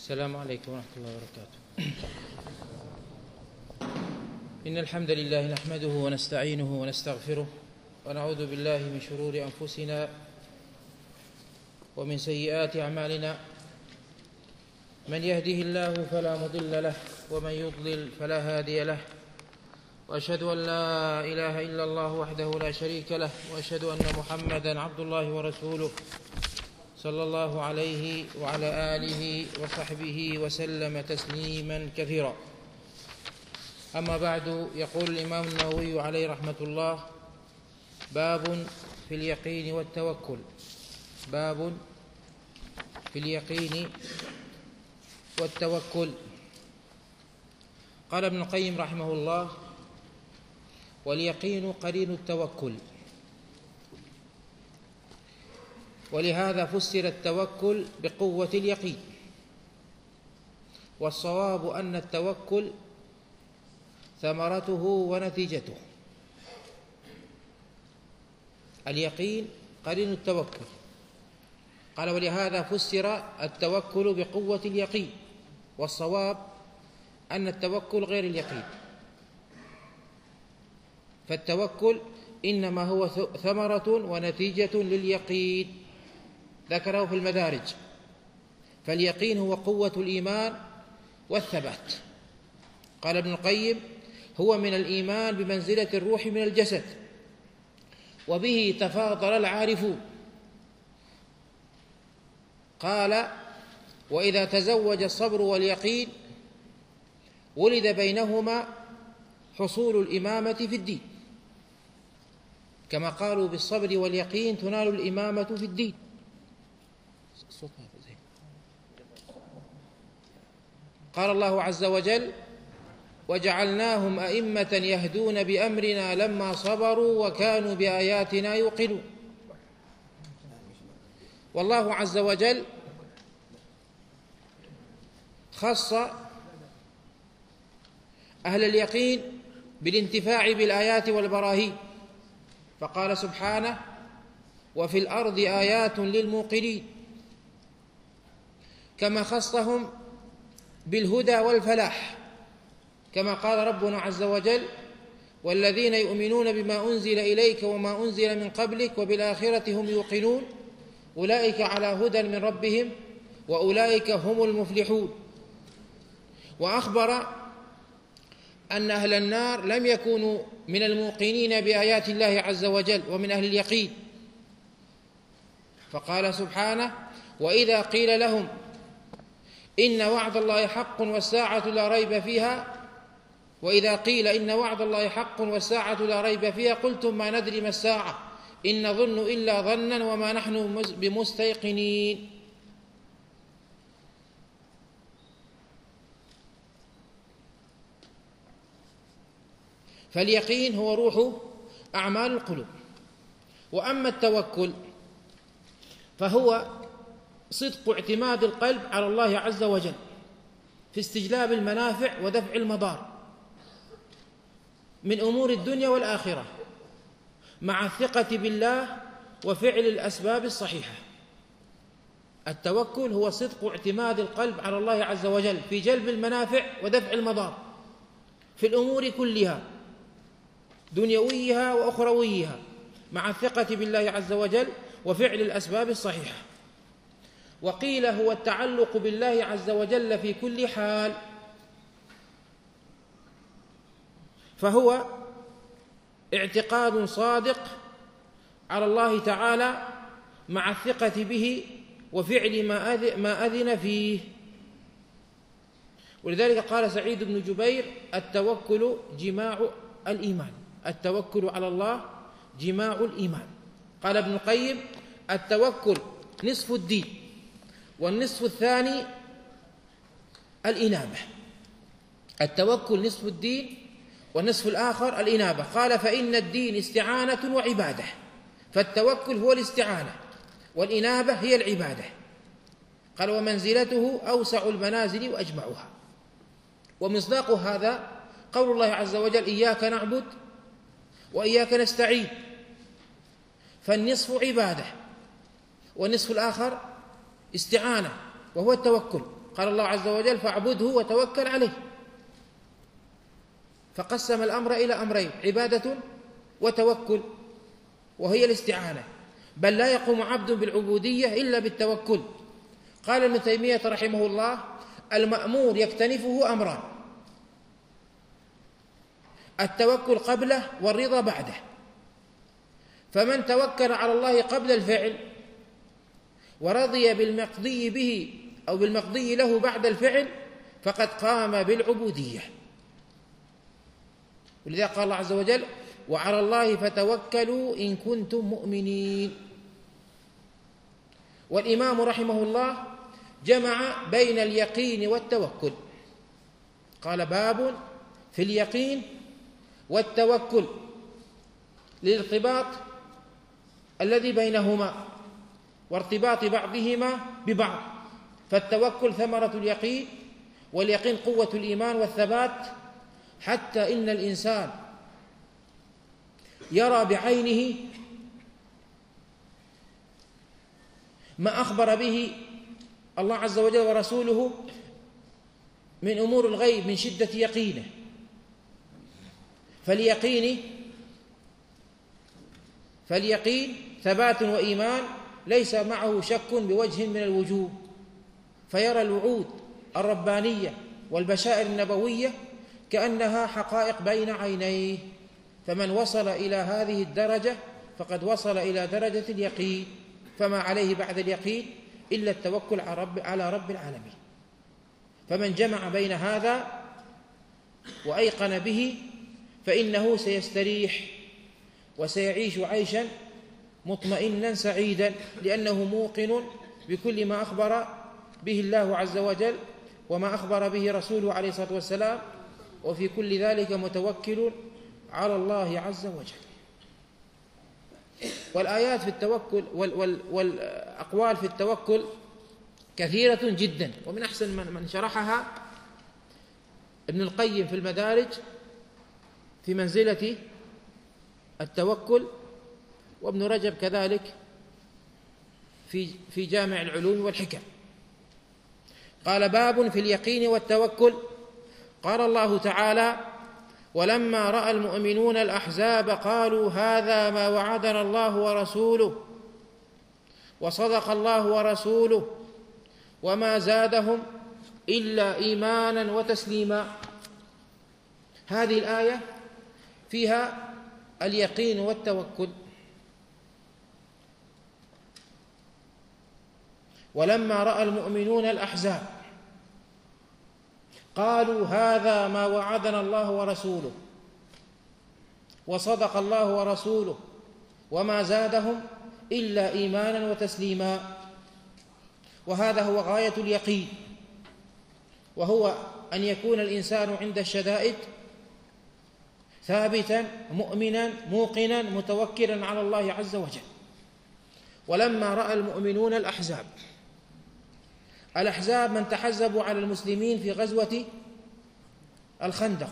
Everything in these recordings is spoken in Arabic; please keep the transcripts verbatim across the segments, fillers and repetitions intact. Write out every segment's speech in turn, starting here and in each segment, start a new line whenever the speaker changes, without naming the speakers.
السلام عليكم ورحمة الله وبركاته. إن الحمد لله نحمده ونستعينه ونستغفره ونعوذ بالله من شرور أنفسنا ومن سيئات أعمالنا، من يهده الله فلا مضل له ومن يضلل فلا هادي له، وأشهد أن لا إله إلا الله وحده لا شريك له، وأشهد أن محمدًا عبد الله ورسوله صلى الله عليه وعلى آله وصحبه وسلم تسليما كثيرا. أما بعد، يقول الإمام النووي عليه رحمة الله: باب في اليقين والتوكل. باب في اليقين والتوكل. قال ابن القيم رحمه الله: واليقين قرين التوكل، ولهذا فسر التوكل بقوة اليقين، والصواب أن التوكل ثمرته ونتيجته. اليقين قرين التوكل. قال: ولهذا فسر التوكل بقوة اليقين، والصواب أن التوكل غير اليقين. فالتوكل إنما هو ثمرة ونتيجة لليقين، ذكره في المدارج. فاليقين هو قوة الإيمان والثبات. قال ابن القيم: هو من الإيمان بمنزلة الروح من الجسد، وبه تفاضل العارفون. قال: وإذا تزوج الصبر واليقين ولد بينهما حصول الإمامة في الدين، كما قالوا: بالصبر واليقين تنال الإمامة في الدين. قال الله عز وجل: وجعلناهم أئمة يهدون بأمرنا لما صبروا وكانوا بآياتنا يوقنون. والله عز وجل خص أهل اليقين بالانتفاع بالآيات والبراهين، فقال سبحانه: وفي الأرض آيات للموقنين، كما خصهم بالهدى والفلاح، كما قال ربنا عز وجل: والذين يؤمنون بما أنزل إليك وما أنزل من قبلك وبالآخرة هم يوقنون أولئك على هدى من ربهم وأولئك هم المفلحون. وأخبر أن أهل النار لم يكونوا من الموقنين بآيات الله عز وجل ومن أهل اليقين، فقال سبحانه: وإذا قيل لهم إن وعد الله حق والساعة لا ريب فيها وإذا قيل إن وعد الله حق والساعة لا ريب فيها قلتم ما ندري ما الساعة إن نظن إلا ظنا وما نحن بمستيقنين. فاليقين هو روح أعمال القلوب. وأما التوكل فهو صدق اعتماد القلب على الله عز وجل في استجلاب المنافع ودفع المضار من أمور الدنيا والآخرة، مع الثقة بالله وفعل الأسباب الصحيحة. التوكل هو صدق اعتماد القلب على الله عز وجل في جلب المنافع ودفع المضار في الأمور كلها، دنيويها وأخرويها، مع الثقة بالله عز وجل وفعل الأسباب الصحيحة. وقيل هو التعلق بالله عز وجل في كل حال، فهو اعتقاد صادق على الله تعالى مع الثقة به وفعل ما أذن فيه. ولذلك قال سعيد بن جبير: التوكل جماع الإيمان. التوكل على الله جماع الإيمان. قال ابن القيم: التوكل نصف الدين، والنصف الثاني الإنابة. التوكل نصف الدين والنصف الآخر الإنابة. قال: فإن الدين استعانة وعبادة، فالتوكل هو الاستعانة والإنابة هي العبادة. قال: ومنزلته أوسع المنازل وأجمعها. ومصداق هذا قول الله عز وجل: إياك نعبد وإياك نستعين. فالنصف عبادة والنصف الآخر استعانة وهو التوكل. قال الله عز وجل فاعبده وتوكل عليه، فقسم الأمر إلى أمرين: عبادة وتوكل، وهي الاستعانة. بل لا يقوم عبد بالعبودية إلا بالتوكل. قال ابن تيمية رحمه الله: المأمور يكتنفه أمران: التوكل قبله والرضا بعده. فمن توكل على الله قبل الفعل ورضي بالمقضي به أو بالمقضي له بعد الفعل فقد قام بالعبودية. ولذا قال الله عز وجل: وعلى الله فتوكلوا إن كنتم مؤمنين. والإمام رحمه الله جمع بين اليقين والتوكل، قال: باب في اليقين والتوكل، للارتباط الذي بينهما وارتباط بعضهما ببعض. فالتوكل ثمرة اليقين، واليقين قوة الإيمان والثبات، حتى إن الإنسان يرى بعينه ما أخبر به الله عز وجل ورسوله من أمور الغيب من شدة يقينه. فاليقين فاليقين ثبات وإيمان ليس معه شك بوجه من الوجوه، فيرى الوعود الربانية والبشائر النبوية كأنها حقائق بين عينيه. فمن وصل إلى هذه الدرجة فقد وصل إلى درجة اليقين، فما عليه بعد اليقين إلا التوكل على رب, على رب العالمين. فمن جمع بين هذا وأيقن به فإنه سيستريح وسيعيش عيشا مطمئنا سعيدا، لأنه موقن بكل ما أخبر به الله عز وجل وما أخبر به رسوله عليه الصلاة والسلام، وفي كل ذلك متوكل على الله عز وجل. والآيات في التوكل والأقوال في التوكل كثيرة جدا، ومن أحسن من شرحها ابن القيم في المدارج في منزلة التوكل، وابن رجب كذلك في في جامع العلوم والحكم. قال: باب في اليقين والتوكل. قال الله تعالى: ولما رأى المؤمنون الأحزاب قالوا هذا ما وعدنا الله ورسوله وصدق الله ورسوله وما زادهم إلا إيمانا وتسليما. هذه الآية فيها اليقين والتوكل. ولما رأى المؤمنون الأحزاب قالوا هذا ما وعدنا الله ورسوله وصدق الله ورسوله وما زادهم إلا إيمانا وتسليما. وهذا هو غاية اليقين، وهو أن يكون الإنسان عند الشدائد ثابتا مؤمنا موقنا متوكلا على الله عز وجل. ولما رأى المؤمنون الأحزاب، الأحزاب من تحزبوا على المسلمين في غزوة الخندق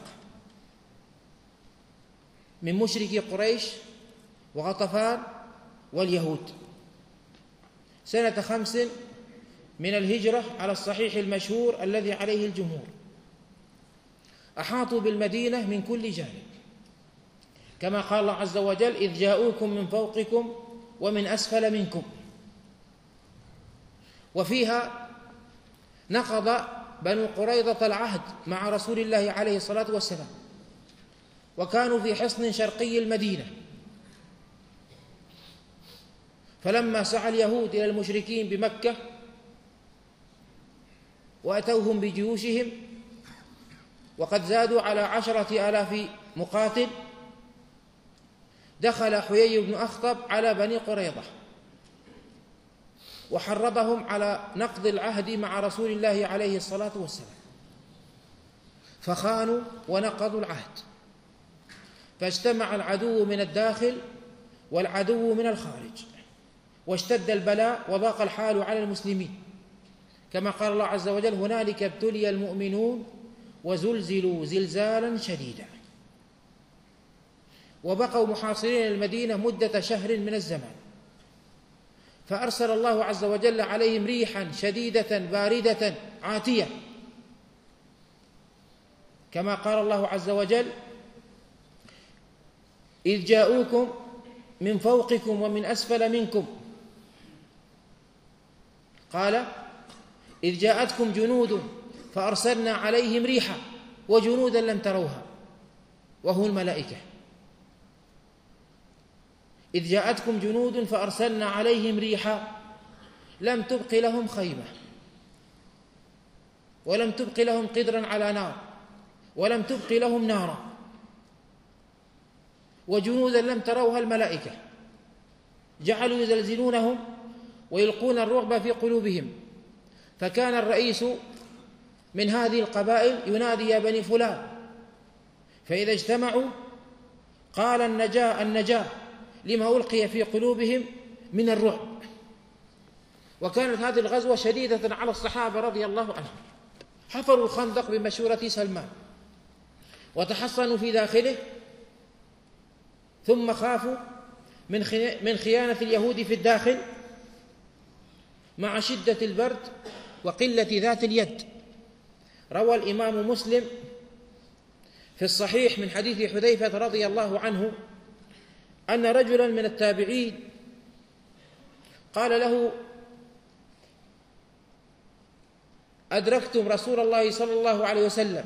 من مشركي قريش وغطفان واليهود سنة خمس من الهجرة على الصحيح المشهور الذي عليه الجمهور. أحاطوا بالمدينة من كل جانب، كما قال الله عز وجل: إذ جاءوكم من فوقكم ومن أسفل منكم. وفيها نقض بنو قريظة العهد مع رسول الله عليه الصلاة والسلام، وكانوا في حصن شرقي المدينة. فلما سعى اليهود إلى المشركين بمكة وأتوهم بجيوشهم وقد زادوا على عشرة آلاف مقاتل، دخل حيي بن أخطب على بني قريظة وحرضهم على نقض العهد مع رسول الله عليه الصلاة والسلام، فخانوا ونقضوا العهد، فاجتمع العدو من الداخل والعدو من الخارج، واشتد البلاء وضاق الحال على المسلمين، كما قال الله عز وجل: هنالك ابتلي المؤمنون وزلزلوا زلزالا شديدا. وبقوا محاصرين المدينة مدة شهر من الزمان، فأرسل الله عز وجل عليهم ريحا شديدة باردة عاتية، كما قال الله عز وجل: إذ جاءوكم من فوقكم ومن أسفل منكم. قال: إذ جاءتكم جنود فأرسلنا عليهم ريحا وجنودا لم تروها وهم الملائكة. إذ جاءتكم جنود فأرسلنا عليهم ريحا لم تبق لهم خيمة ولم تبق لهم قدرا على نار ولم تبق لهم نارا وجنودا لم تروها الملائكة، جعلوا يزلزلونهم ويلقون الرعب في قلوبهم. فكان الرئيس من هذه القبائل ينادي: يا بني فلان، فإذا اجتمعوا قال: النجاة النجاة لما ألقي في قلوبهم من الرعب. وكانت هذه الغزوة شديدة على الصحابة رضي الله عنهم. حفروا الخندق بمشورة سلمان وتحصنوا في داخله، ثم خافوا من خيانة اليهود في الداخل مع شدة البرد وقلة ذات اليد. روى الإمام مسلم في الصحيح من حديث حذيفة رضي الله عنه أن رجلا من التابعين قال له: أدركتم رسول الله صلى الله عليه وسلم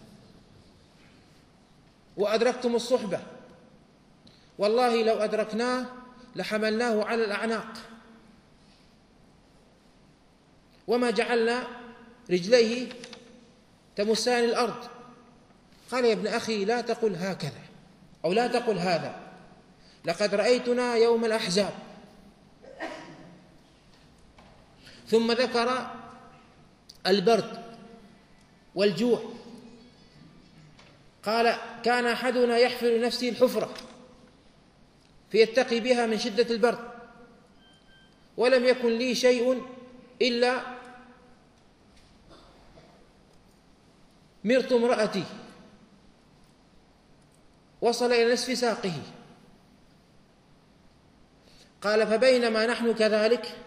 وأدركتم الصحبة، والله لو أدركناه لحملناه على الأعناق وما جعلنا رجليه تمسان الأرض. قال: يا ابن أخي، لا تقل هكذا أو لا تقل هذا، لقد رأيتنا يوم الأحزاب. ثم ذكر البرد والجوع. قال: كان أحدنا يحفر نفسه الحفرة فيتقي بها من شدة البرد، ولم يكن لي شيء إلا مرط امرأتي وصل إلى نصف ساقه. قال: فبينما نحن كذلك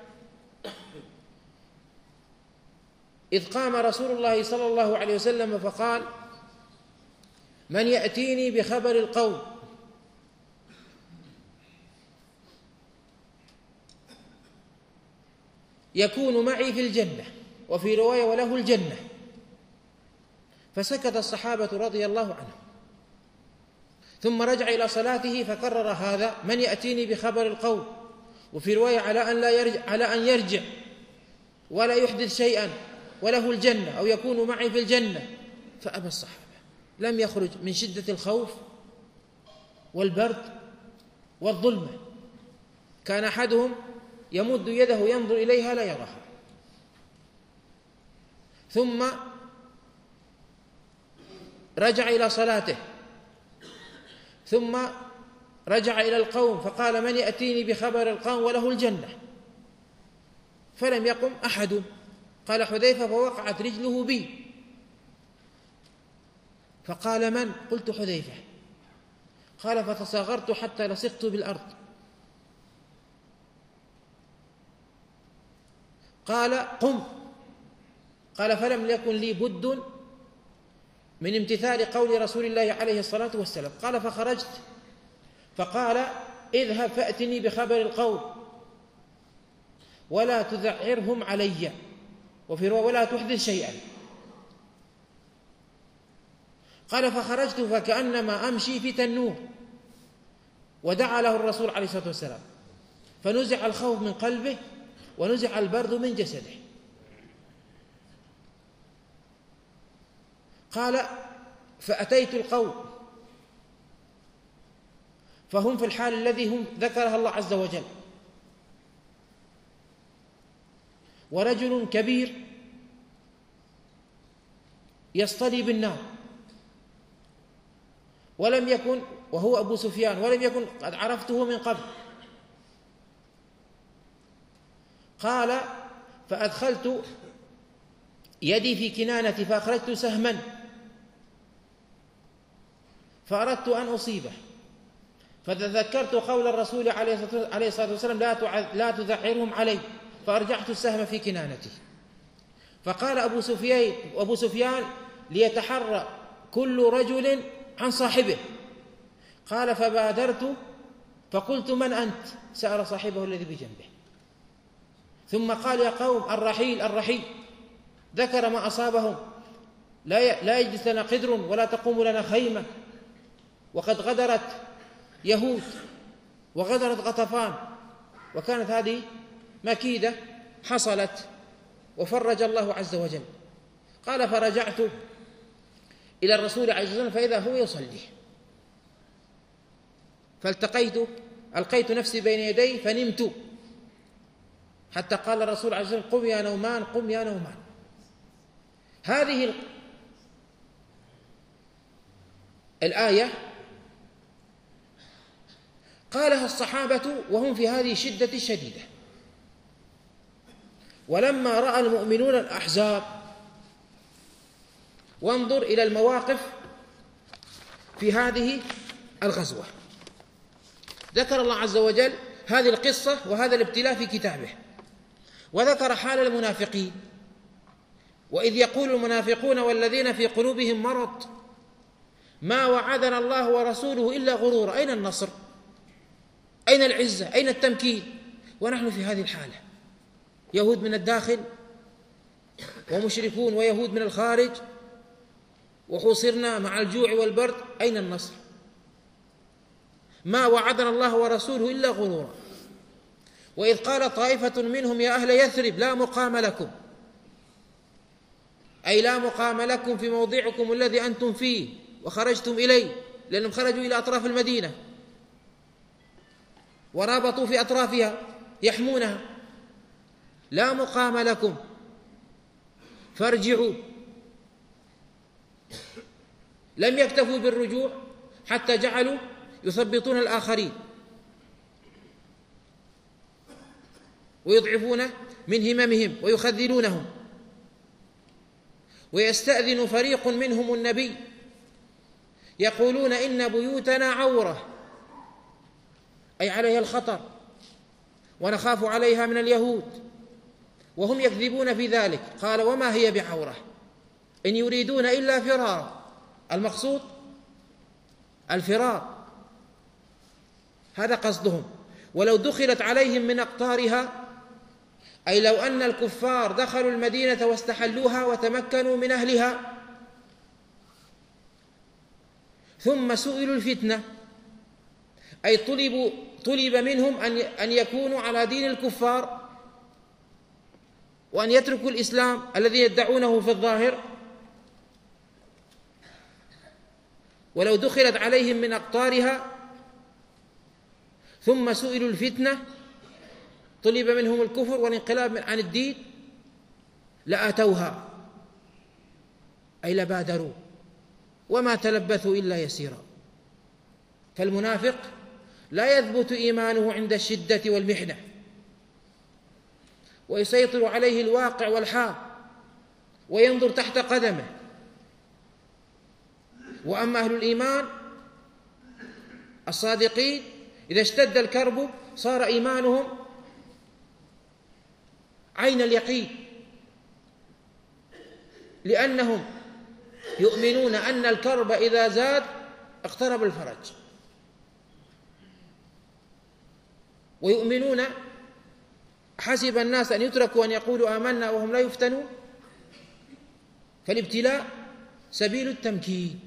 إذ قام رسول الله صلى الله عليه وسلم فقال: من يأتيني بخبر القوم يكون معي في الجنة، وفي رواية: وله الجنة. فسكت الصحابة رضي الله عنهم، ثم رجع إلى صلاته فكرر هذا: من يأتيني بخبر القوم، وفي رواية: على أن لا يرجع على أن يرجع ولا يحدث شيئا وله الجنة أو يكون معي في الجنة. فأبى الصحابة، لم يخرج من شدة الخوف والبرد والظلمة. كان أحدهم يمد يده ينظر إليها لا يراها. ثم رجع إلى صلاته، ثم رجع إلى القوم فقال: من يأتيني بخبر القوم وله الجنة. فلم يقم أحد. قال حذيفة: فوقعت رجله بي. فقال: من؟ قلت: حذيفة. قال: فتصاغرت حتى لصقت بالأرض. قال: قم. قال: فلم يكن لي بد من امتثال قول رسول الله عليه الصلاة والسلام. قال: فخرجت فقال: اذهب فأتني بخبر القوم ولا تذعرهم علي، وفي رواية: ولا تحدث شيئا. قال: فخرجت فكأنما أمشي في تنور، ودعا له الرسول عليه الصلاة والسلام، فنزع الخوف من قلبه ونزع البرد من جسده. قال: فأتيت القوم فهم في الحال الذي هم ذكرها الله عز وجل، ورجل كبير يصطلي بالنار، ولم يكن وهو أبو سفيان ولم يكن قد عرفته من قبل. قال: فأدخلت يدي في كنانتي فأخرجت سهما فأردت أن أصيبه، فتذكرت قول الرسول عليه الصلاة والسلام لا لا تذعرهم علي، فأرجعت السهم في كنانتي. فقال أبو سفيان أبو سفيان ليتحرى كل رجل عن صاحبه. قال فبادرت فقلت من أنت؟ سأل صاحبه الذي بجنبه، ثم قال يا قوم الرحيل الرحيل. ذكر ما أصابهم، لا لا يجلس لنا قدر ولا تقوم لنا خيمة، وقد غدرت يهود وغدرت غطفان، وكانت هذه مكيدة حصلت وفرج الله عز وجل. قال فرجعت إلى الرسول عليه الصلاة والسلام فإذا هو يصلي، فالتقيت ألقيت نفسي بين يديه فنمت، حتى قال الرسول عليه الصلاة والسلام قم يا نومان قم يا نومان. هذه الآية قالها الصحابة وهم في هذه الشدة الشديدة، ولما رأى المؤمنون الأحزاب. وانظر إلى المواقف في هذه الغزوة. ذكر الله عز وجل هذه القصة وهذا الابتلاء في كتابه، وذكر حال المنافقين، وإذ يقول المنافقون والذين في قلوبهم مرض ما وعدنا الله ورسوله إلا غرورا. أين النصر؟ أين العزة؟ أين التمكين؟ ونحن في هذه الحالة، يهود من الداخل ومشركون ويهود من الخارج، وحوصرنا مع الجوع والبرد. أين النصر؟ ما وعدنا الله ورسوله إلا غرورا. وإذ قال طائفة منهم يا أهل يثرب لا مقام لكم، أي لا مقام لكم في موضعكم الذي أنتم فيه وخرجتم إليه، لأنهم خرجوا إلى أطراف المدينة ورابطوا في أطرافها يحمونها. لا مقام لكم فارجعوا. لم يكتفوا بالرجوع حتى جعلوا يثبطون الآخرين ويضعفون من هممهم ويخذلونهم. ويستأذن فريق منهم النبي يقولون إن بيوتنا عورة، أي عليها الخطر ونخاف عليها من اليهود، وهم يكذبون في ذلك. قال وما هي بعورة إن يريدون إلا فرارا. المقصود الفرار، هذا قصدهم. ولو دخلت عليهم من أقطارها، أي لو أن الكفار دخلوا المدينة واستحلوها وتمكنوا من أهلها ثم سئلوا الفتنة، أي طلبوا طلب منهم أن يكونوا على دين الكفار وأن يتركوا الإسلام الذي يدعونه في الظاهر. ولو دخلت عليهم من أقطارها ثم سئلوا الفتنة، طلب منهم الكفر والانقلاب عن الدين، لأتوها، أي لبادروا وما تلبثوا إلا يسيرا. فالمنافق لا يثبت إيمانه عند الشدة والمحنة، ويسيطر عليه الواقع والحال وينظر تحت قدمه. وأما أهل الإيمان الصادقين إذا اشتد الكرب صار إيمانهم عين اليقين، لأنهم يؤمنون أن الكرب إذا زاد اقترب الفرج، ويؤمنون حسب الناس أن يتركوا أن يقولوا آمنا وهم لا يفتنون. فالابتلاء سبيل التمكين.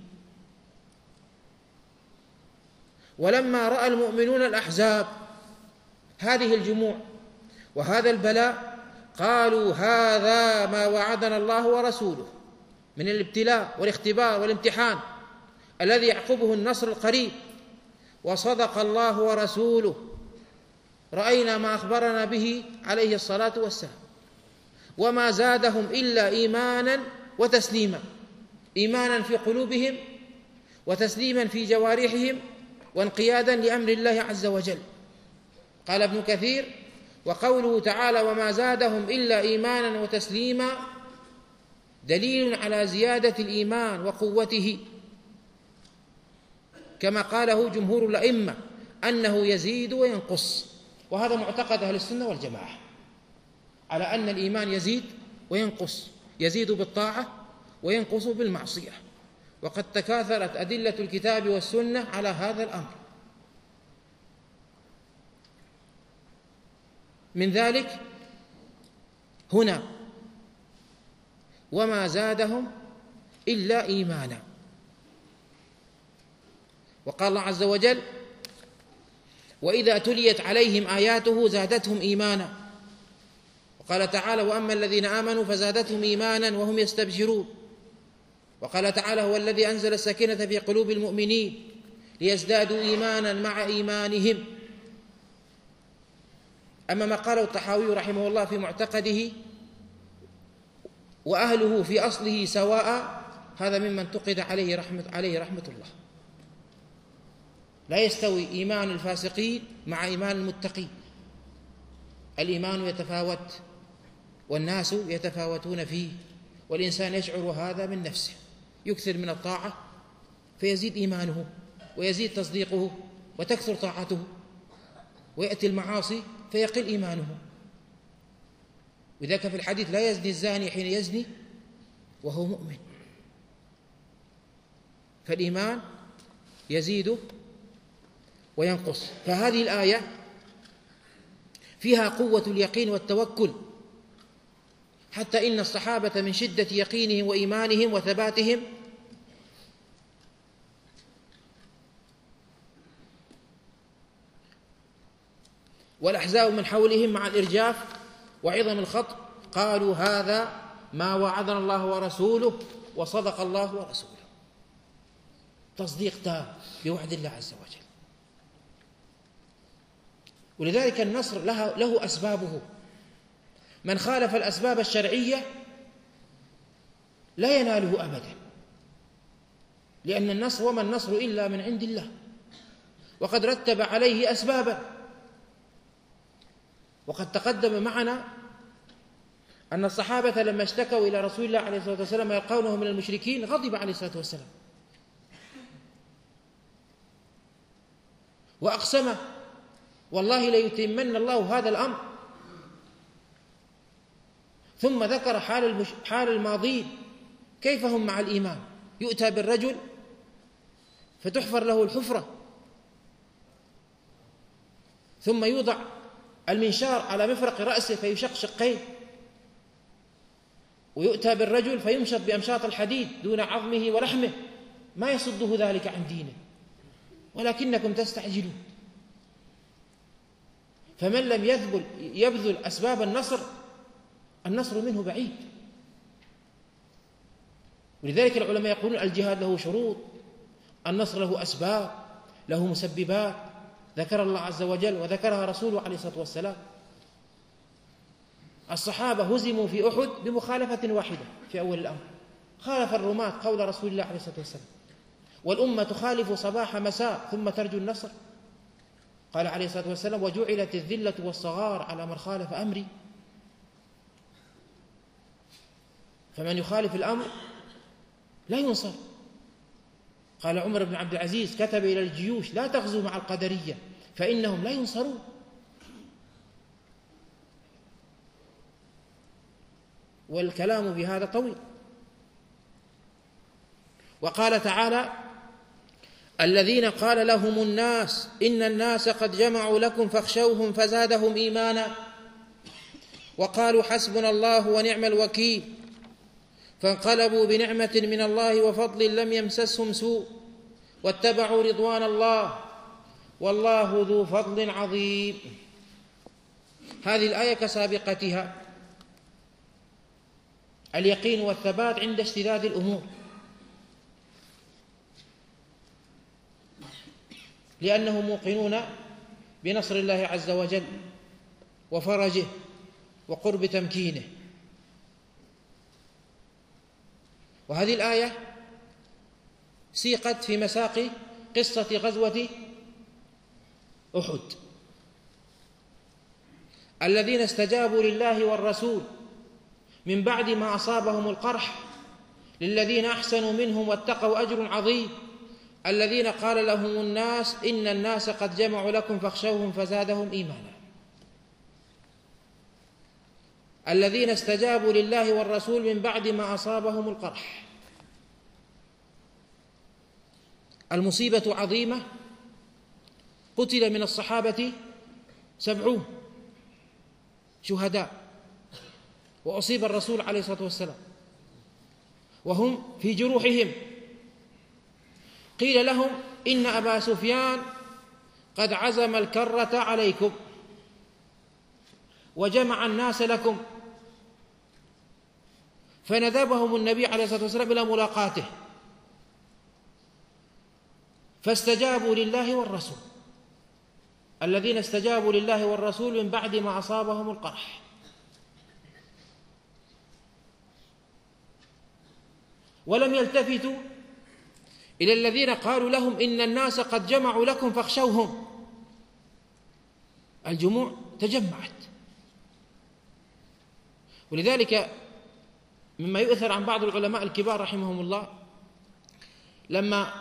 ولما رأى المؤمنون الأحزاب هذه الجموع وهذا البلاء قالوا هذا ما وعدنا الله ورسوله من الابتلاء والاختبار والامتحان الذي يعقبه النصر القريب. وصدق الله ورسوله، رأينا ما أخبرنا به عليه الصلاة والسلام. وما زادهم إلا إيمانا وتسليما، إيمانا في قلوبهم وتسليما في جوارحهم وانقيادا لأمر الله عز وجل. قال ابن كثير: وقوله تعالى وما زادهم إلا إيمانا وتسليما دليل على زيادة الإيمان وقوته، كما قاله جمهور الأئمة أنه يزيد وينقص، وهذا معتقد أهل السنة والجماعة على أن الإيمان يزيد وينقص، يزيد بالطاعة وينقص بالمعصية، وقد تكاثرت أدلة الكتاب والسنة على هذا الأمر. من ذلك هنا: وما زادهم إلا إيمانا. وقال الله عز وجل: وإذا تليت عليهم آياته زادتهم إيمانا. وقال تعالى: وأما الذين آمنوا فزادتهم إيمانا وهم يستبشرون. وقال تعالى: هو الذي أنزل السكينة في قلوب المؤمنين ليزدادوا إيمانا مع إيمانهم. أما ما قاله الطحاوي رحمه الله في معتقده: وأهله في أصله سواء، هذا ممن انتقد عليه رحمة, عليه رحمة الله. لا يستوي إيمان الفاسقين مع إيمان المتقين. الإيمان يتفاوت والناس يتفاوتون فيه، والإنسان يشعر هذا من نفسه، يكثر من الطاعة فيزيد إيمانه ويزيد تصديقه وتكثر طاعته، ويأتي المعاصي فيقل إيمانه. وذاك في الحديث: لا يزني الزاني حين يزني وهو مؤمن. فالإيمان يزيد وينقص. فهذه الآية فيها قوة اليقين والتوكل، حتى إن الصحابة من شدة يقينهم وإيمانهم وثباتهم والأحزاب من حولهم مع الإرجاف وعظم الخطر قالوا: هذا ما وعدنا الله ورسوله وصدق الله ورسوله. تصديق تام بوعد الله عز وجل. ولذلك النصر له, له أسبابه. من خالف الأسباب الشرعية لا يناله أبدا، لأن النصر وما النصر إلا من عند الله، وقد رتب عليه أسبابا. وقد تقدم معنا أن الصحابة لما اشتكوا إلى رسول الله عليه الصلاة والسلام يلقونه من المشركين غضب عليه الصلاة والسلام وأقسم: والله ليتمن الله هذا الأمر. ثم ذكر حال, المش... حال الماضين كيف هم مع الإيمان. يؤتى بالرجل فتحفر له الحفرة، ثم يوضع المنشار على مفرق رأسه فيشق شقين، ويؤتى بالرجل فيمشط بأمشاط الحديد دون عظمه ولحمه، ما يصده ذلك عن دينه، ولكنكم تستعجلون. فمن لم يذبل يبذل أسباب النصر النصر منه بعيد. ولذلك العلماء يقولون: الجهاد له شروط، النصر له أسباب، له مسببات ذكر الله عز وجل وذكرها رسوله عليه الصلاة والسلام. الصحابة هزموا في أحد بمخالفة واحدة في أول الأمر، خالف الرماة قول رسول الله عليه الصلاة والسلام. والأمة تخالف صباح مساء ثم ترجو النصر. قال عليه الصلاة والسلام: وجعلت الذلة والصغار على من خالف أمري. فمن يخالف الأمر لا ينصر. قال عمر بن عبد العزيز كتب إلى الجيوش: لا تغزوا مع القدرية فإنهم لا ينصرون. والكلام في هذا طويل. وقال تعالى: الذين قال لهم الناس إن الناس قد جمعوا لكم فاخشوهم فزادهم إيمانا وقالوا حسبنا الله ونعم الوكيل فانقلبوا بنعمة من الله وفضل لم يمسسهم سوء واتبعوا رضوان الله والله ذو فضل عظيم. هذه الآية كسابقتها، اليقين والثبات عند اشتداد الأمور، لأنهم موقنون بنصر الله عز وجل وفرجه وقرب تمكينه. وهذه الآية سيقت في مساق قصة غزوة أحد. الذين استجابوا لله والرسول من بعد ما أصابهم القرح للذين أحسنوا منهم واتقوا أجر عظيم الذين قال لهم الناس إن الناس قد جمعوا لكم فاخشوهم فزادهم إيمانا. الذين استجابوا لله والرسول من بعد ما أصابهم القرح. المصيبة عظيمة، قتل من الصحابة سبعون شهداء، وأصيب الرسول عليه الصلاة والسلام وهم في جروحهم. قيل لهم إن أبا سفيان قد عزم الكرة عليكم وجمع الناس لكم، فندبهم النبي عليه الصلاة والسلام إلى ملاقاته، فاستجابوا لله والرسول. الذين استجابوا لله والرسول من بعد ما أصابهم القرح. ولم يلتفتوا إلى الذين قالوا لهم إن الناس قد جمعوا لكم فاخشوهم. الجموع تجمعت. ولذلك مما يؤثر عن بعض العلماء الكبار رحمهم الله، لما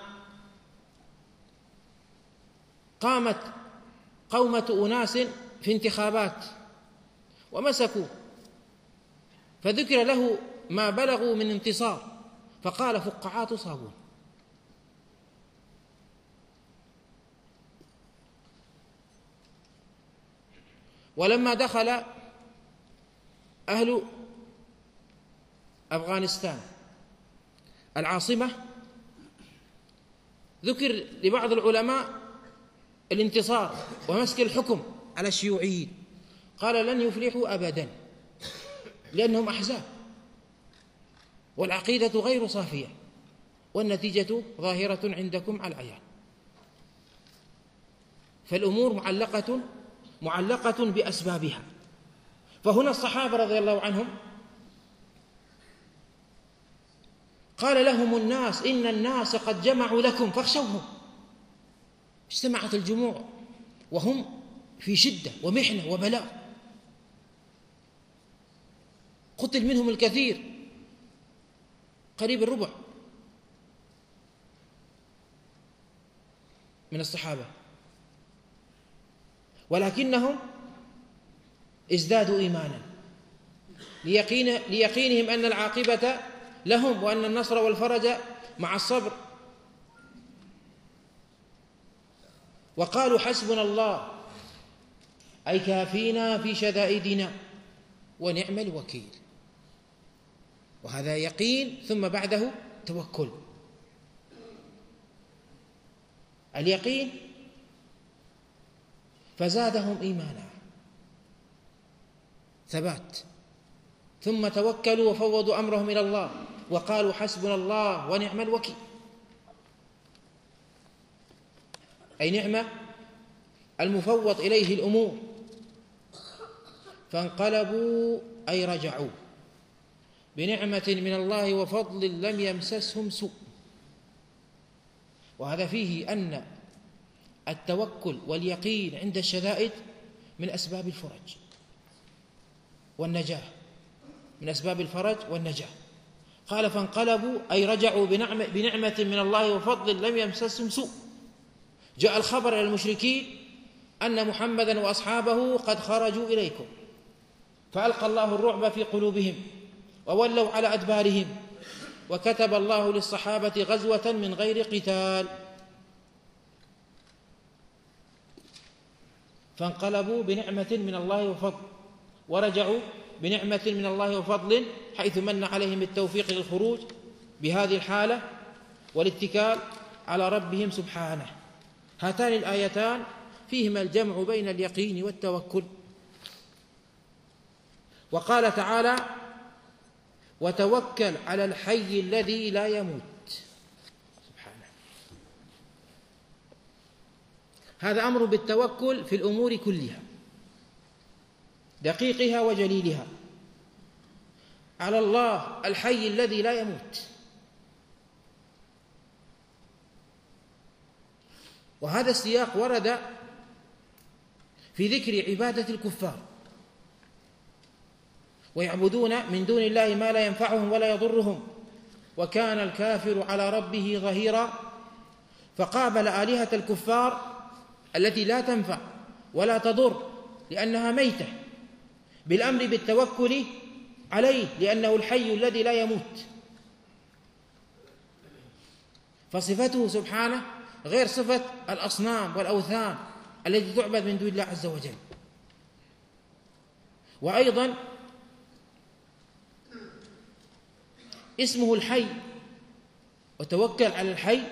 قامت قومة أناس في انتخابات ومسكوا، فذكر له ما بلغوا من انتصار، فقال فقعاء تصابون. ولما دخل أهل أفغانستان العاصمة، ذكر لبعض العلماء الانتصار ومسك الحكم على الشيوعيين، قال لن يفلحوا أبدا لأنهم أحزاب والعقيدة غير صافية والنتيجة ظاهرة عندكم على العيان. فالأمور معلقة معلقة بأسبابها. فهنا الصحابة رضي الله عنهم قال لهم الناس إن الناس قد جمعوا لكم فاخشوهم. اجتمعت الجموع وهم في شدة ومحنة وبلاء، قتل منهم الكثير قريب الربع من الصحابة، ولكنهم ازدادوا إيمانا ليقين ليقينهم أن العاقبة لهم وأن النصر والفرج مع الصبر. وقالوا حسبنا الله أي كافينا في شدائدنا ونعم الوكيل. وهذا يقين ثم بعده توكل. اليقين فزادهم إيمانا، ثبات، ثم توكلوا وفوضوا أمرهم إلى الله وقالوا حسبنا الله ونعم الوكيل، أي نعمة المفوض إليه الأمور. فانقلبوا أي رجعوا بنعمة من الله وفضل لم يمسسهم سوء. وهذا فيه أن التوكل واليقين عند الشدائد من أسباب الفرج والنجاة، من أسباب الفرج والنجاة. قال فانقلبوا أي رجعوا بنعمة, بنعمة من الله وفضل لم يمسسهم سوء. جاء الخبر إلى المشركين أن محمدا وأصحابه قد خرجوا إليكم، فألقى الله الرعب في قلوبهم وولوا على أدبارهم، وكتب الله للصحابة غزوة من غير قتال. فانقلبوا بنعمة من الله وفضل ورجعوا بنعمة من الله وفضل حيث من عليهم التوفيق للخروج بهذه الحالة والاتكال على ربهم سبحانه. هاتان الآيتان فيهما الجمع بين اليقين والتوكل. وقال تعالى وتوكل على الحي الذي لا يموت سبحانه. هذا أمر بالتوكل في الأمور كلها دقيقها وجليلها، على الله الحي الذي لا يموت. وهذا السياق ورد في ذكر عبادة الكفار ويعبدون من دون الله ما لا ينفعهم ولا يضرهم، وكان الكافر على ربه ظهيرا. فقابل آلهة الكفار التي لا تنفع ولا تضر لأنها ميتة بالأمر بالتوكل عليه لأنه الحي الذي لا يموت، فصفته سبحانه غير صفة الأصنام والأوثان التي تعبد من دون الله عز وجل. وأيضا اسمه الحي، وتوكل على الحي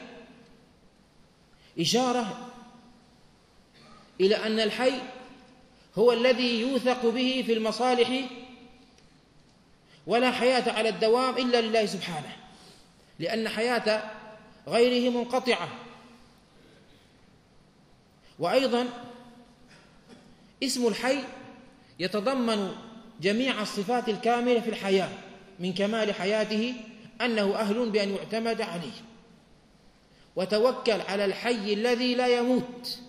إشارة إلى أن الحي هو الذي يوثق به في المصالح، ولا حياة على الدوام إلا لله سبحانه، لأن حياة غيره منقطعة. وأيضا اسم الحي يتضمن جميع الصفات الكاملة في الحياة، من كمال حياته أنه أهل بأن يعتمد عليه. وتوكل على الحي الذي لا يموت،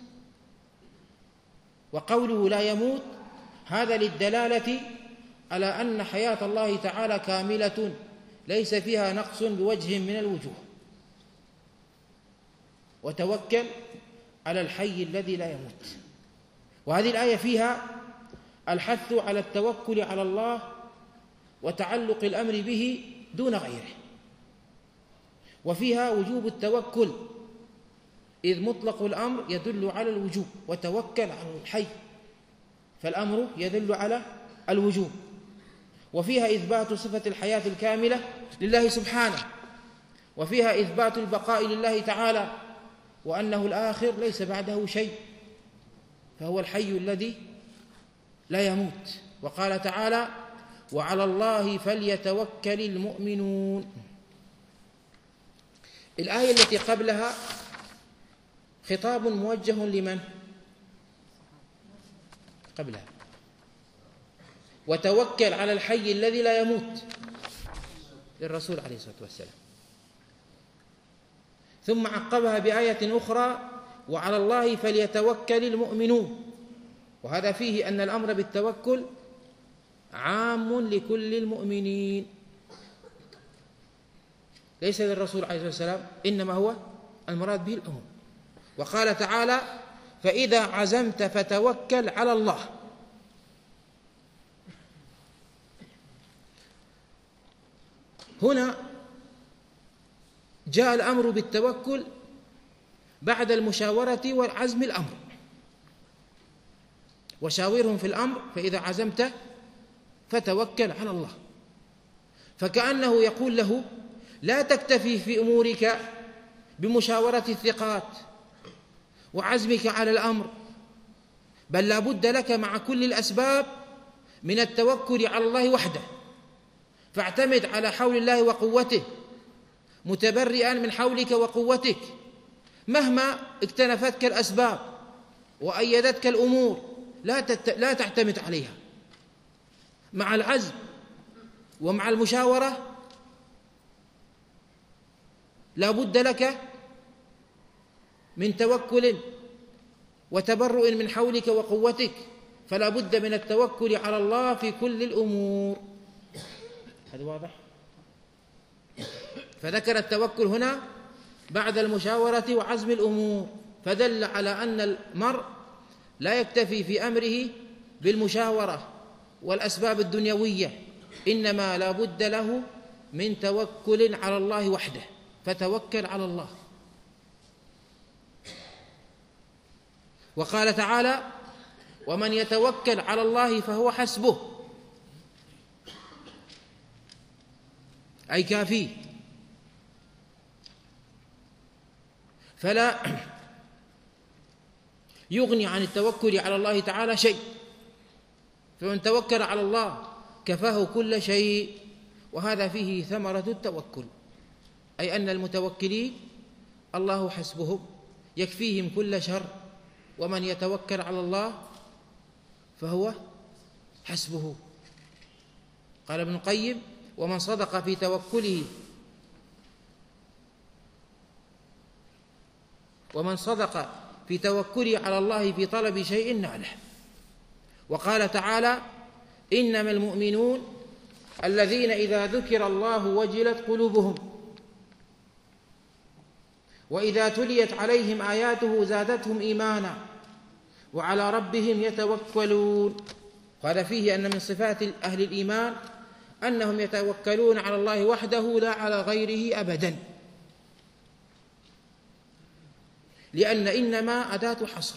وقوله لا يموت هذا للدلالة على أن حياة الله تعالى كاملة ليس فيها نقص بوجه من الوجوه. وتوكل على الحي الذي لا يموت. وهذه الآية فيها الحث على التوكل على الله وتعلق الأمر به دون غيره، وفيها وجوب التوكل إذ مطلق الأمر يدل على الوجوب، وتوكل على الحي فالأمر يدل على الوجوب. وفيها إثبات صفة الحياة الكاملة لله سبحانه، وفيها إثبات البقاء لله تعالى وأنه الآخر ليس بعده شيء، فهو الحي الذي لا يموت. وقال تعالى وعلى الله فليتوكل المؤمنون. الآية التي قبلها خطاب موجه لمن؟ قبلها وتوكل على الحي الذي لا يموت للرسول عليه الصلاة والسلام، ثم عقبها بآية أخرى وعلى الله فليتوكل المؤمنون. وهذا فيه أن الأمر بالتوكل عام لكل المؤمنين، ليس للرسول عليه الصلاة والسلام، إنما هو المراد به الأمم. وقال تعالى فإذا عزمت فتوكل على الله. هنا جاء الأمر بالتوكل بعد المشاورة والعزم الأمر، وشاورهم في الأمر فإذا عزمت فتوكل على الله، فكأنه يقول له لا تكتفي في أمورك بمشاورة الثقات وعزمك على الأمر، بل لا بد لك مع كل الأسباب من التوكل على الله وحده، فاعتمد على حول الله وقوته متبرئا من حولك وقوتك، مهما اكتنفتك الأسباب وأيدتك الأمور لا, تت... لا تعتمد عليها. مع العزم ومع المشاورة لا بد لك من توكل وتبرؤ من حولك وقوتك، فلا بد من التوكل على الله في كل الأمور. هذا واضح؟ فذكر التوكل هنا بعد المشاورة وعزم الأمور، فدل على أن المرء لا يكتفي في أمره بالمشاورة والأسباب الدنيوية، إنما لا بد له من توكل على الله وحده، فتوكل على الله. وقال تعالى ومن يتوكل على الله فهو حسبه، أي كافيه، فلا يغني عن التوكل على الله تعالى شيء، فمن توكل على الله كفاه كل شيء. وهذا فيه ثمرة التوكل، أي أن المتوكلين الله حسبهم يكفيهم كل شر، ومن يتوكل على الله فهو حسبه. قال ابن القيم ومن صدق في توكله ومن صدق في توكله على الله في طلب شيء ناله. وقال تعالى إنما المؤمنون الذين إذا ذكر الله وجلت قلوبهم وإذا تليت عليهم آياته زادتهم إيمانا وعلى ربهم يتوكلون. قال فيه أن من صفات أهل الإيمان أنهم يتوكلون على الله وحده لا على غيره أبدا، لأن إنما أداة حصر،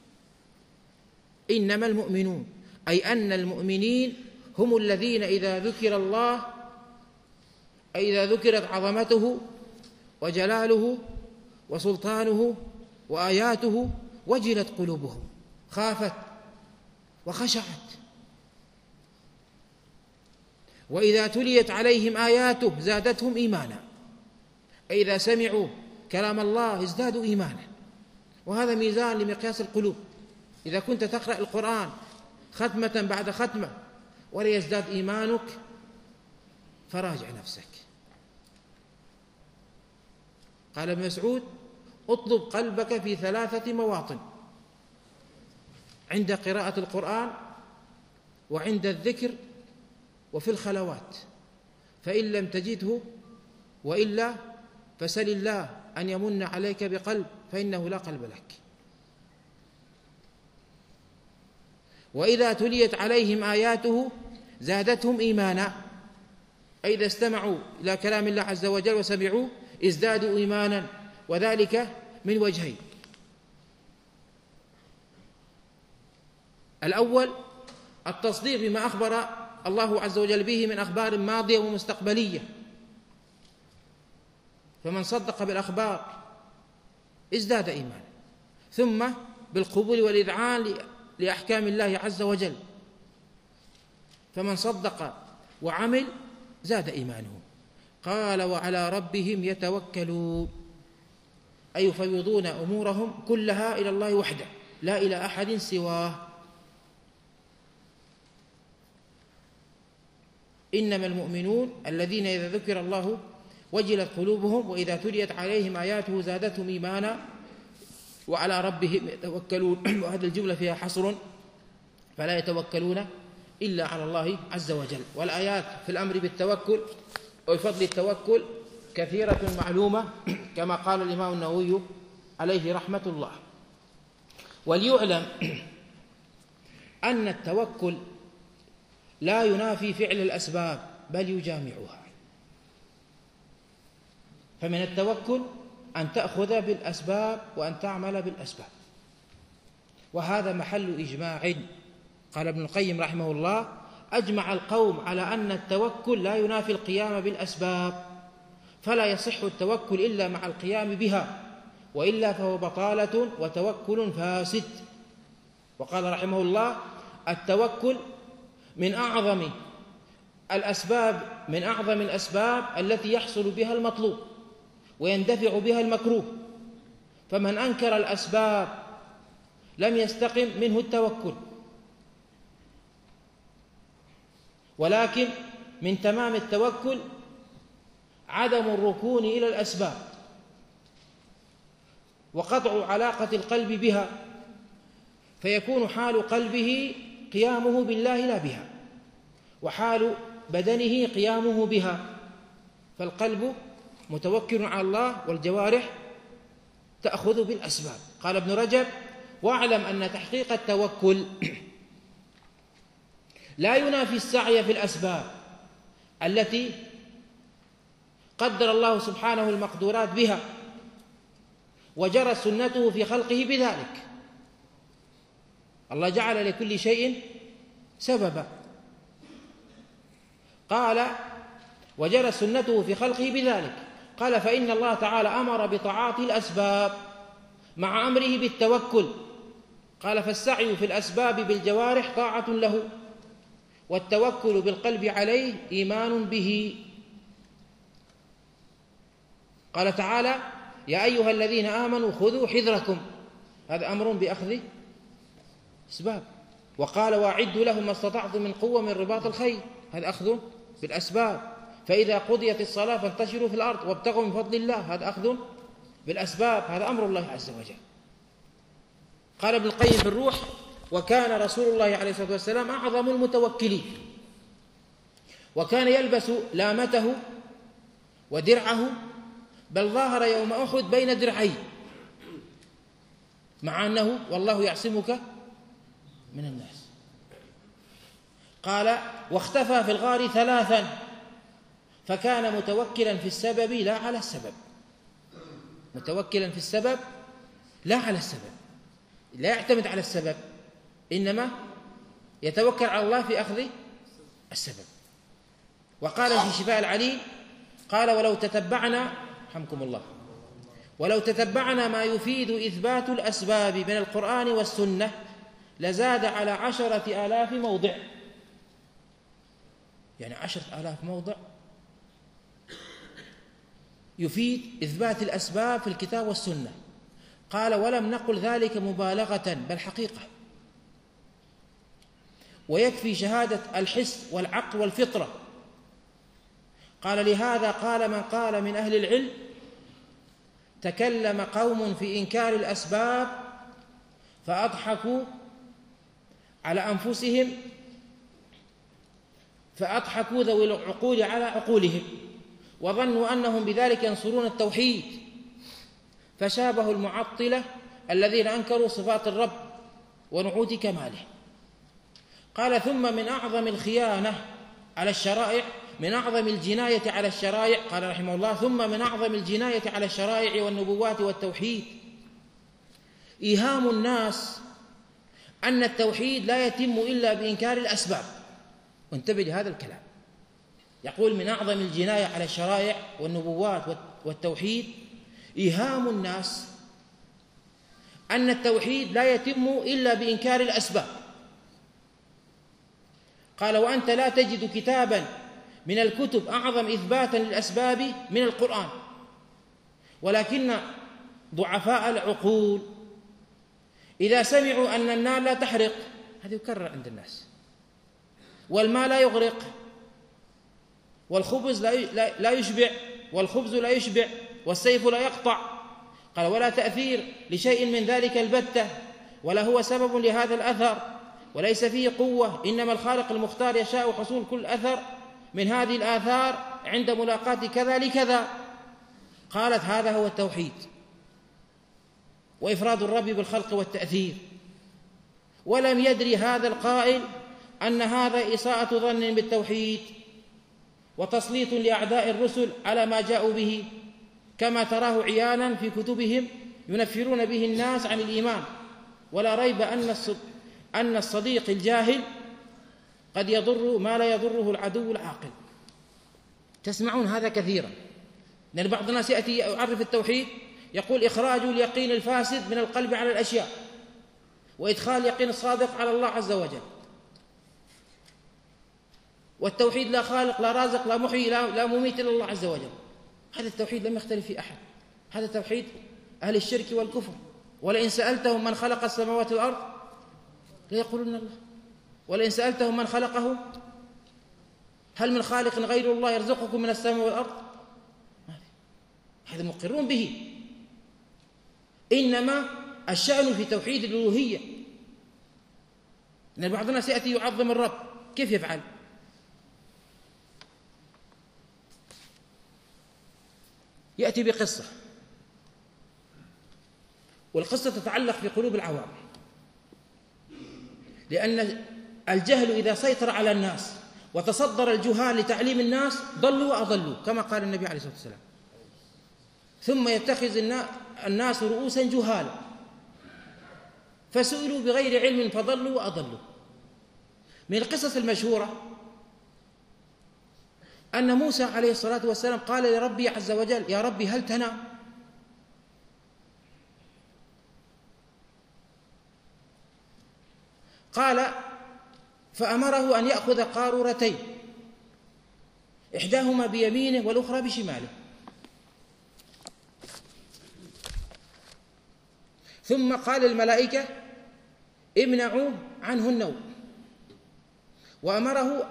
إنما المؤمنون، أي أن المؤمنين هم الذين إذا ذكر الله، أي إذا ذكرت عظمته وجلاله وسلطانه وآياته وجلت قلوبهم، خافت وخشعت. وإذا تليت عليهم آياته زادتهم إيمانا، أي إذا سمعوا كلام الله ازدادوا إيمانا. وهذا ميزان لمقياس القلوب، إذا كنت تقرأ القرآن ختمة بعد ختمة ولا يزداد إيمانك فراجع نفسك. قال ابن مسعود: اطلب قلبك في ثلاثة مواطن: عند قراءة القرآن، وعند الذكر، وفي الخلوات، فإن لم تجده وإلا فسل الله أن يمن عليك بقلب فإنه لا قلب لك. وإذا تليت عليهم آياته زادتهم إيمانا، أي إذا استمعوا إلى كلام الله عز وجل وسمعوه ازدادوا إيمانا، وذلك من وجهين: الأول التصديق بما أخبر الله عز وجل به من أخبار ماضية ومستقبلية، فمن صدق بالأخبار ازداد إيمانا، ثم بالقبول والإذعان لأحكام الله عز وجل، فمن صدق وعمل زاد إيمانه. قال: وعلى ربهم يتوكلون، أي يفوضون أمورهم كلها إلى الله وحده لا إلى أحد سواه. إنما المؤمنون الذين إذا ذكر الله وجلت قلوبهم وإذا تليت عليهم آياته زادتهم إيمانا وعلى ربهم يتوكلون. وهذه الجملة فيها حصر، فلا يتوكلون إلا على الله عز وجل. والآيات في الأمر بالتوكل وبفضل التوكل كثيرة معلومة، كما قال الإمام النووي عليه رحمة الله. وليعلم أن التوكل لا ينافي فعل الأسباب بل يجامعها، فمن التوكل أن تأخذ بالأسباب وأن تعمل بالأسباب، وهذا محل إجماع. قال ابن القيم رحمه الله: أجمع القوم على أن التوكل لا ينافي القيام بالأسباب، فلا يصح التوكل إلا مع القيام بها، وإلا فهو بطالة وتوكل فاسد. وقال رحمه الله: التوكل من أعظم الأسباب من أعظم الأسباب التي يحصل بها المطلوب ويندفع بها المكروه، فمن أنكر الأسباب لم يستقم منه التوكل. ولكن من تمام التوكل عدم الركون إلى الأسباب وقطع علاقة القلب بها، فيكون حال قلبه قيامه بالله لا بها، وحال بدنه قيامه بها، فالقلب متوكل على الله والجوارح تأخذ بالأسباب. قال ابن رجب: واعلم أن تحقيق التوكل لا ينافي السعي في الأسباب التي قدر الله سبحانه المقدورات بها وجرت سنته في خلقه بذلك. الله جعل لكل شيء سببا، قال: وجرت سنته في خلقه بذلك. قال: فإن الله تعالى أمر بطاعات الأسباب مع أمره بالتوكل. قال: فالسعي في الأسباب بالجوارح طاعة له، والتوكل بالقلب عليه إيمان به. قال تعالى: يا أيها الذين آمنوا خذوا حذركم، هذا أمر بأخذ أسباب. وقال: وأعدوا لهم ما استطعتم من قوة من رباط الخيل، هذا أخذ بالأسباب. فإذا قضيت الصلاة فانتشروا في الأرض وابتغوا من فضل الله، هذا أخذ بالأسباب، هذا أمر الله عز وجل. قال ابن القيم في الروح: وكان رسول الله عليه الصلاة والسلام أعظم المتوكلين، وكان يلبس لامته ودرعه بل ظاهر يوم أحد بين درعين، مع أنه والله يعصمك من الناس. قال واختفى في الغار ثلاثا فكان متوكلا في السبب لا على السبب، متوكلا في السبب لا على السبب، لا يعتمد على السبب، إنما يتوكل على الله في أخذ السبب. وقال في شفاء العليل قال ولو تتبعنا رحمكم الله ولو تتبعنا ما يفيد إثبات الأسباب من القرآن والسنة لزاد على عشرة آلاف موضع، يعني عشرة آلاف موضع يفيد إثبات الأسباب في الكتاب والسنة. قال ولم نقل ذلك مبالغة بل حقيقة، ويكفي شهادة الحس والعقل والفطرة. قال لهذا قال من قال من أهل العلم تكلم قوم في إنكار الأسباب فأضحكوا على أنفسهم فأضحكوا ذوي العقول على عقولهم وظنوا أنهم بذلك ينصرون التوحيد، فشابهوا المعطلة الذين أنكروا صفات الرب ونعوت كماله. قال ثم من أعظم الخيانة على الشرائع من أعظم الجناية على الشرائع قال رحمه الله ثم من أعظم الجناية على الشرائع والنبوات والتوحيد إيهام الناس أن التوحيد لا يتم إلا بإنكار الأسباب. وانتبه لهذا الكلام، يقول من أعظم الجناية على الشرائع والنبوات والتوحيد إيهام الناس أن التوحيد لا يتم إلا بإنكار الأسباب. قال وأنت لا تجد كتابا من الكتب أعظم إثباتا للأسباب من القرآن، ولكن ضعفاء العقول إذا سمعوا أن النار لا تحرق، هذا يكرر عند الناس، والماء لا يغرق، والخبز لا يشبع، والخبز لا يشبع، والسيف لا يقطع. قال ولا تأثير لشيء من ذلك البتة، ولا هو سبب لهذا الأثر، وليس فيه قوة، إنما الخالق المختار يشاء حصول كل أثر من هذه الآثار عند ملاقاة كذا لكذا. قالت هذا هو التوحيد وإفراد الرب بالخلق والتأثير. ولم يدري هذا القائل أن هذا إساءة ظن بالتوحيد وتسليط لأعداء الرسل على ما جاءوا به، كما تراه عيانا في كتبهم ينفرون به الناس عن الإيمان. ولا ريب أن الصديق الجاهل قد يضر ما لا يضره العدو العاقل. تسمعون هذا كثيرا، لأن بعض الناس يأتي يعرف التوحيد يقول إخراج اليقين الفاسد من القلب على الأشياء وإدخال اليقين الصادق على الله عز وجل. والتوحيد لا خالق لا رازق لا محيي لا, لا مميت إلا الله عز وجل. هذا التوحيد لم يختلف في أحد، هذا توحيد أهل الشرك والكفر. ولئن سألتهم من خلق السماوات والأرض ليقولون الله، ولئن سألتهم من خلقه هل من خالق غير الله يرزقكم من السماء والأرض؟ هذا مقرون به. إنما الشأن في توحيد الألوهية، لأن بعض الناس يأتي يعظم الرب، كيف يفعل؟ يأتي بقصة، والقصة تتعلق في قلوب العوام، لأن الجهل إذا سيطر على الناس وتصدر الجهال لتعليم الناس ضلوا وأضلوا، كما قال النبي عليه الصلاة والسلام. ثم يتخذ الناس رؤوسا جهالا فسئلوا بغير علم فضلوا وأضلوا. من القصص المشهورة أن موسى عليه الصلاة والسلام قال لربي عز وجل يا ربي هل تنام؟ قال فأمره أن يأخذ قارورتين إحداهما بيمينه والأخرى بشماله، ثم قال الملائكة امنعوا عنه النوم، وأمره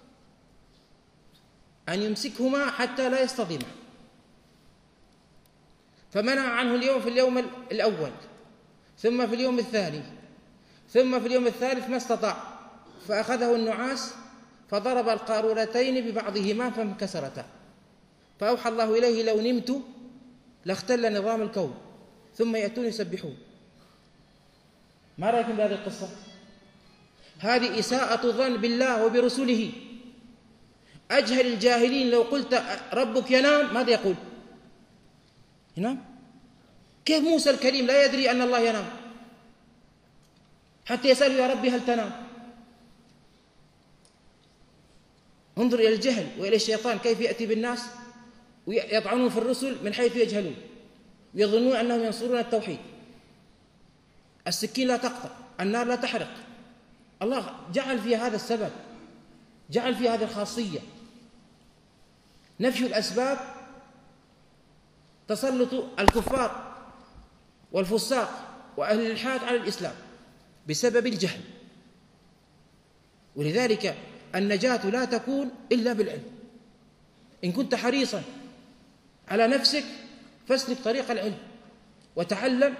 أن يمسكهما حتى لا يصطدما، فمنع عنه اليوم في اليوم الأول، ثم في اليوم الثاني، ثم في اليوم الثالث ما استطاع، فأخذه النعاس فضرب القارورتين ببعضهما فانكسرتا، فأوحى الله إليه لو نمت لاختل نظام الكون، ثم يأتون يسبحون. ما رأيكم بهذه القصة؟ هذه إساءة ظن بالله وبرسله. أجهل الجاهلين لو قلت ربك ينام ماذا يقول؟ ينام؟ كيف موسى الكريم لا يدري أن الله ينام حتى يسأل يا ربي هل تنام؟ انظر إلى الجهل وإلى الشيطان كيف يأتي بالناس ويطعنون في الرسل من حيث يجهلون، ويظنون أنهم ينصرون التوحيد. السكين لا تقطع، النار لا تحرق. الله جعل في هذا السبب، جعل في هذه الخاصية. نفي الأسباب تسلط الكفار والفساق وأهل الإلحاد على الإسلام بسبب الجهل. ولذلك النجاة لا تكون إلا بالعلم. إن كنت حريصا على نفسك فاسلك طريق العلم وتعلم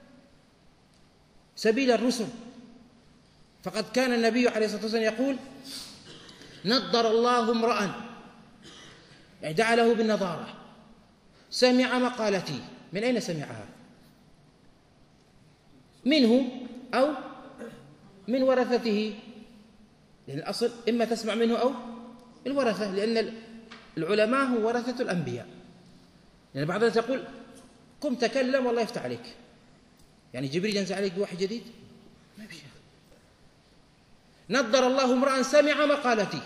سبيل الرسل. فقد كان النبي عليه الصلاة والسلام يقول: نضر الله امرأ، يعني دعا له بالنضارة، سمع مقالتي. من أين سمعها؟ منه أو من ورثته، لأن الأصل إما تسمع منه أو الورثة، لأن العلماء هم ورثة الأنبياء. لأن بعض الناس يقول: قم تكلم والله يفتح عليك، يعني جبريل ينزل عليك بوحي جديد؟ ما بشيء. نضر الله امرأ سمع مقالتي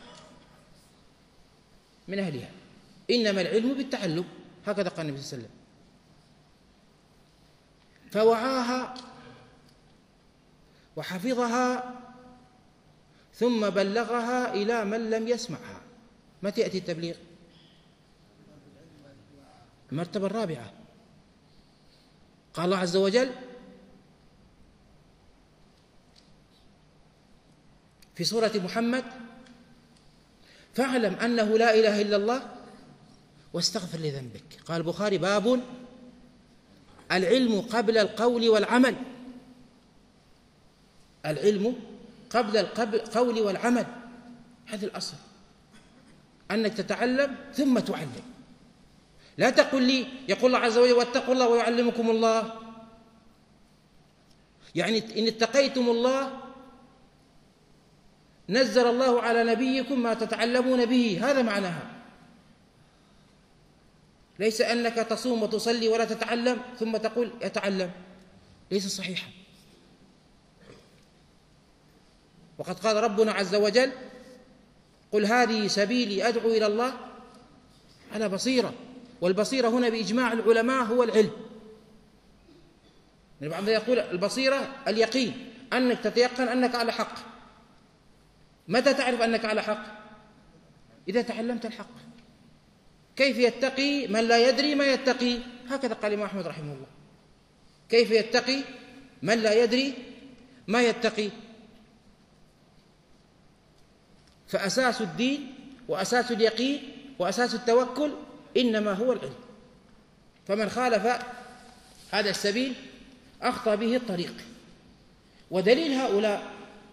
من أهلها، إنما العلم بالتعلم، هكذا قال النبي صلى الله عليه وسلم. فوعاها وحفظها ثم بلغها إلى من لم يسمعها. متى يأتي التبليغ؟ المرتبة الرابعة. قال الله عز وجل في سورة محمد: فاعلم أنه لا إله إلا الله واستغفر لذنبك. قال البخاري: باب العلم قبل القول والعمل. العلم قبل القول والعمل، هذا الأصل، أنك تتعلم ثم تعلم. لا تقل لي، يقول الله عز وجل: واتقوا الله ويعلمكم الله، يعني إن اتقيتم الله نزل الله على نبيكم ما تتعلمون به، هذا معناها. ليس أنك تصوم وتصلي ولا تتعلم ثم تقول يتعلم، ليس صحيحا. وقد قال ربنا عز وجل: قل هذه سبيلي أدعو إلى الله على بصيرة. والبصيرة هنا بإجماع العلماء هو العلم. يعني بعضهم يقول البصيرة اليقين، أنك تتيقن أنك على حق. متى تعرف أنك على حق؟ إذا تعلمت الحق. كيف يتقي من لا يدري ما يتقي؟ هكذا قال الإمام أحمد رحمه الله: كيف يتقي من لا يدري ما يتقي؟ فأساس الدين وأساس اليقين وأساس التوكل إنما هو العلم. فمن خالف هذا السبيل أخطأ به الطريق. ودليل هؤلاء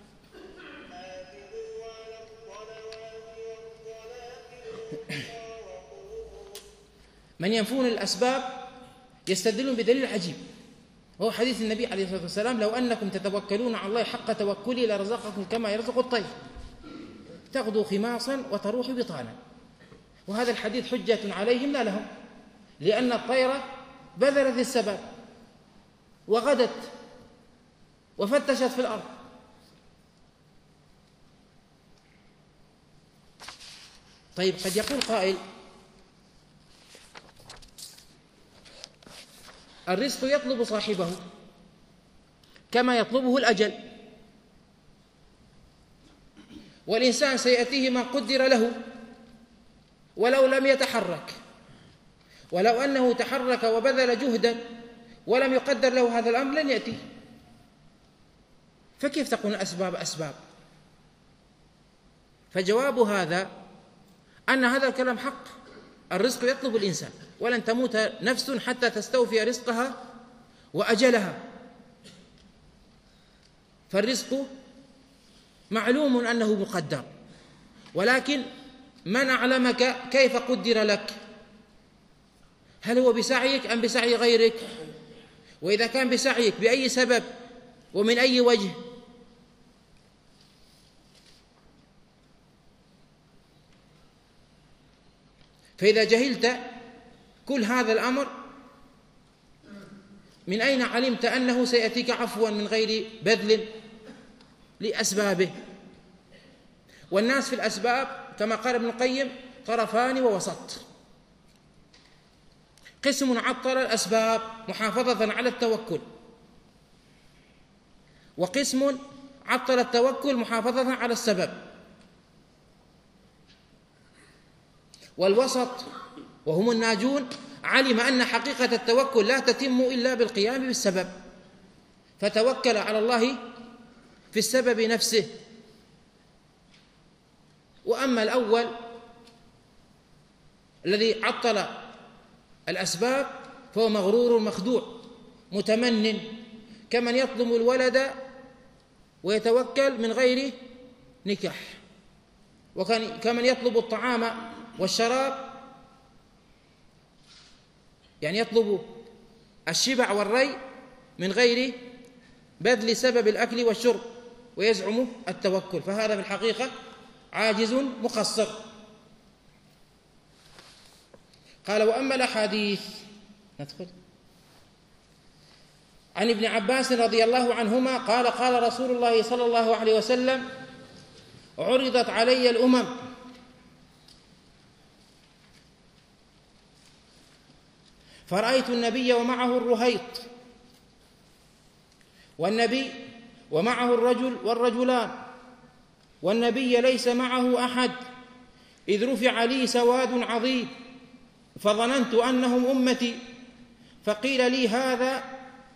من ينفون الأسباب يستدلون بدليل عجيب، وهو حديث النبي عليه الصلاة والسلام: لو أنكم تتوكلون على الله حق توكله لرزقكم كما يرزق الطير تغدو خماصا وتروح بطانا. وهذا الحديث حجة عليهم لا لهم، لأن الطير بذلت السبب وغدت وفتشت في الأرض. طيب، قد يقول قائل: الرزق يطلب صاحبه كما يطلبه الأجل، والإنسان سيأتيه ما قدر له ولو لم يتحرك، ولو أنه تحرك وبذل جهدا ولم يقدر له هذا الأمر لن يأتي. فكيف تكون الأسباب أسباب؟ فجواب هذا أن هذا الكلام حق. الرزق يطلب الإنسان، ولن تموت نفس حتى تستوفي رزقها وأجلها. فالرزق معلوم أنه مقدر، ولكن من أعلمك كيف قدر لك؟ هل هو بسعيك أم بسعي غيرك؟ وإذا كان بسعيك بأي سبب ومن أي وجه؟ فإذا جهلت كل هذا الأمر، من أين علمت أنه سيأتيك عفوا من غير بذل لأسبابه؟ والناس في الأسباب كما قال ابن القيم طرفان ووسط. قسم عطل الأسباب محافظة على التوكل، وقسم عطل التوكل محافظة على السبب. والوسط وهم الناجون علم أن حقيقة التوكل لا تتم إلا بالقيام بالسبب، فتوكل على الله في السبب نفسه. وأما الأول الذي عطل الأسباب فهو مغرور مخدوع متمن، كمن يطلب الولد ويتوكل من غير نكاح، وكمن يطلب الطعام والشراب، يعني يطلب الشبع والري من غير بذل سبب الأكل والشرب ويزعم التوكل، فهذا في الحقيقة عاجز مقصر. قال: وأما الأحاديث، ندخل عن ابن عباس رضي الله عنهما قال: قال رسول الله صلى الله عليه وسلم: عرضت علي الأمم فرأيت النبي ومعه الرهيط، والنبي ومعه الرجل والرجلان، والنبي ليس معه أحد، إذ رفع لي سواد عظيم فظننت أنهم أمتي، فقيل لي: هذا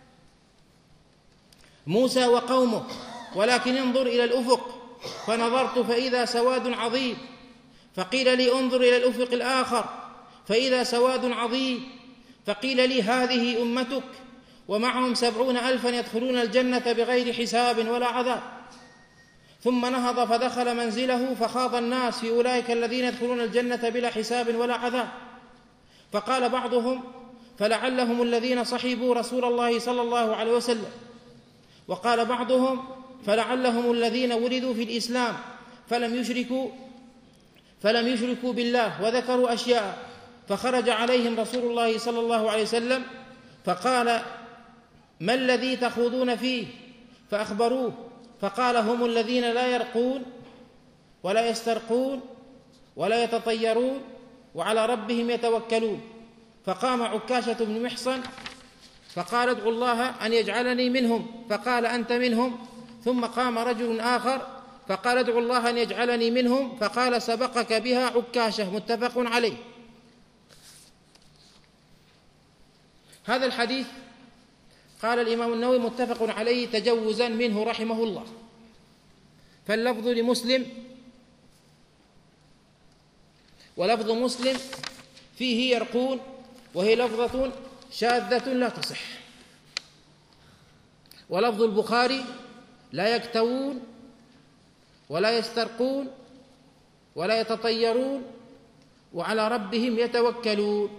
موسى وقومه، ولكن انظر إلى الأفق، فنظرت فإذا سواد عظيم، فقيل لي: انظر إلى الأفق الآخر، فإذا سواد عظيم، فقيل لي: هذه أمتك ومعهم سبعون ألفا يدخلون الجنة بغير حساب ولا عذاب. ثم نهض فدخل منزله فخاض الناس في أولئك الذين يدخلون الجنة بلا حساب ولا عذاب، فقال بعضهم: فلعلهم الذين صحبوا رسول الله صلى الله عليه وسلم، وقال بعضهم: فلعلهم الذين ولدوا في الإسلام فلم يشركوا فلم يشركوا بالله، وذكروا أشياء. فخرج عليهم رسول الله صلى الله عليه وسلم فقال: ما الذي تخوضون فيه؟ فأخبروه، فقال: هم الذين لا يرقون ولا يسترقون ولا يتطيرون وعلى ربهم يتوكلون. فقام عكاشة بن محصن فقال: ادعوا الله أن يجعلني منهم، فقال: أنت منهم. ثم قام رجل آخر فقال: ادعوا الله أن يجعلني منهم، فقال: سبقك بها عكاشة. متفق عليه. هذا الحديث قال الإمام النووي متفق عليه تجوزا منه رحمه الله، فاللفظ لمسلم، ولفظ مسلم فيه يرقون، وهي لفظة شاذة لا تصح. ولفظ البخاري: لا يكتوون ولا يسترقون ولا يتطيرون وعلى ربهم يتوكلون.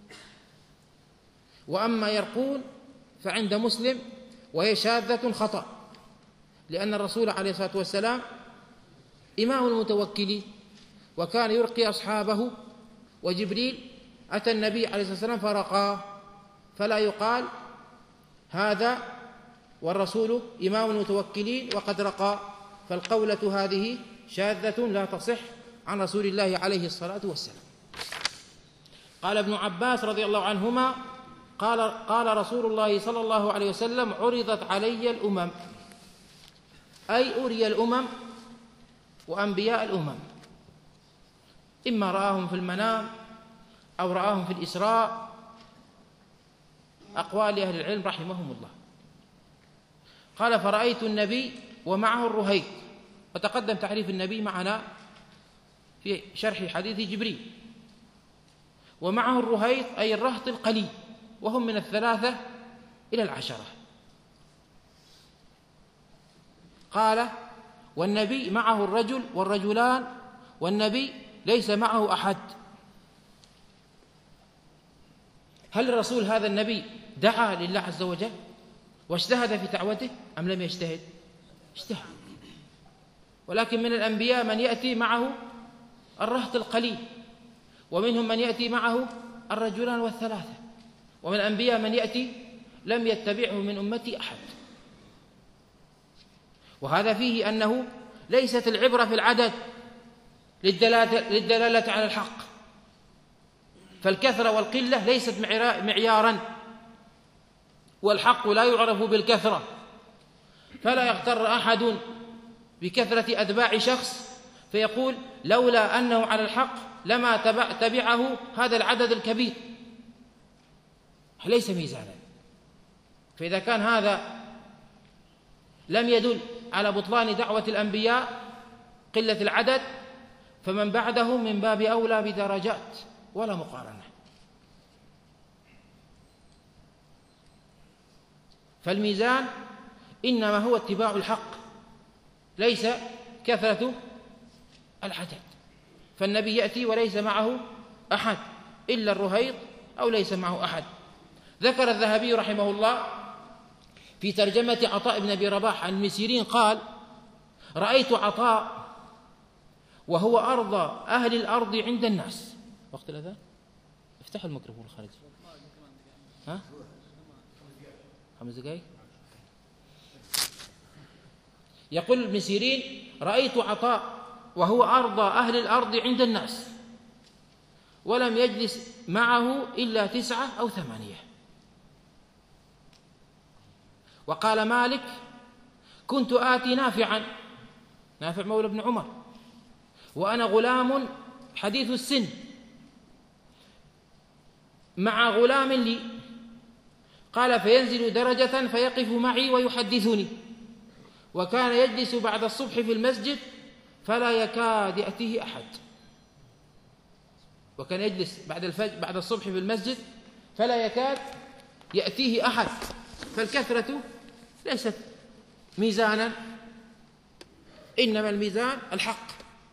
وأما يرقون فعند مسلم وهي شاذة خطأ، لأن الرسول عليه الصلاة والسلام إمام المتوكلين، وكان يرقي أصحابه، وجبريل أتى النبي عليه الصلاة والسلام فرقاه، فلا يقال هذا والرسول إمام المتوكلين وقد رقى، فالقولة هذه شاذة لا تصح عن رسول الله عليه الصلاة والسلام. قال ابن عباس رضي الله عنهما: قال, قال رسول الله صلى الله عليه وسلم: عرضت علي الأمم، أي أري الأمم وأنبياء الأمم، إما رآهم في المنام أو رآهم في الإسراء، أقوال أهل العلم رحمهم الله. قال: فرأيت النبي ومعه الرهيط، وتقدم تعريف النبي معنا في شرح حديث جبريل. ومعه الرهيط أي الرهط القليل، وهم من الثلاثة إلى العشرة. قال: والنبي معه الرجل والرجلان، والنبي ليس معه أحد. هل الرسول هذا النبي دعا لله عز وجل واجتهد في دعوته أم لم يجتهد؟ اجتهد. ولكن من الأنبياء من يأتي معه الرهط القليل، ومنهم من يأتي معه الرجلان والثلاثة، ومن الأنبياء من يأتي لم يتبعه من أمتي أحد. وهذا فيه أنه ليست العبرة في العدد للدلالة على الحق، فالكثرة والقلة ليست معيارا، والحق لا يعرف بالكثرة، فلا يغتر أحد بكثرة أتباع شخص فيقول لولا أنه على الحق لما تبعه هذا العدد الكبير، ليس ميزانا. فإذا كان هذا لم يدل على بطلان دعوة الأنبياء قلة العدد، فمن بعده من باب أولى بدرجات ولا مقارنة. فالميزان إنما هو اتباع الحق، ليس كثرة العدد. فالنبي يأتي وليس معه أحد إلا الرهيط أو ليس معه أحد. ذكر الذهبي رحمه الله في ترجمة عطاء بن أبي رباح عن ابن سيرين قال: رأيت عطاء وهو أرضى أهل الأرض عند الناس. وقت الأذان افتحوا الميكروفون الخارجي. ها خمس دقائق. يقول ابن سيرين: رأيت عطاء وهو أرضى أهل الأرض عند الناس ولم يجلس معه إلا تسعة أو ثمانية. وقال مالك: كنت آتي نافعا، نافع مولى بن عمر، وأنا غلام حديث السن مع غلام لي، قال: فينزل درجة فيقف معي ويحدثني، وكان يجلس بعد الصبح في المسجد فلا يكاد يأتيه أحد. وكان يجلس بعد الفجر بعد الصبح في المسجد فلا يكاد يأتيه أحد. فالكثرة ليست ميزانا، إنما الميزان الحق.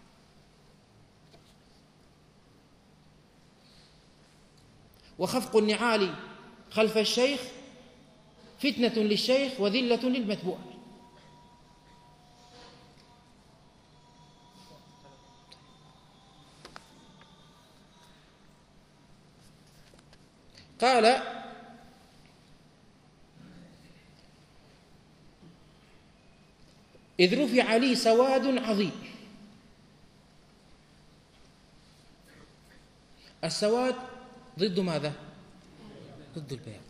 وخفق النعال خلف الشيخ فتنة للشيخ وذلة للمتبوع. قال: إذ رفع لي سواد عظيم. السواد ضد ماذا؟ ضد البياض،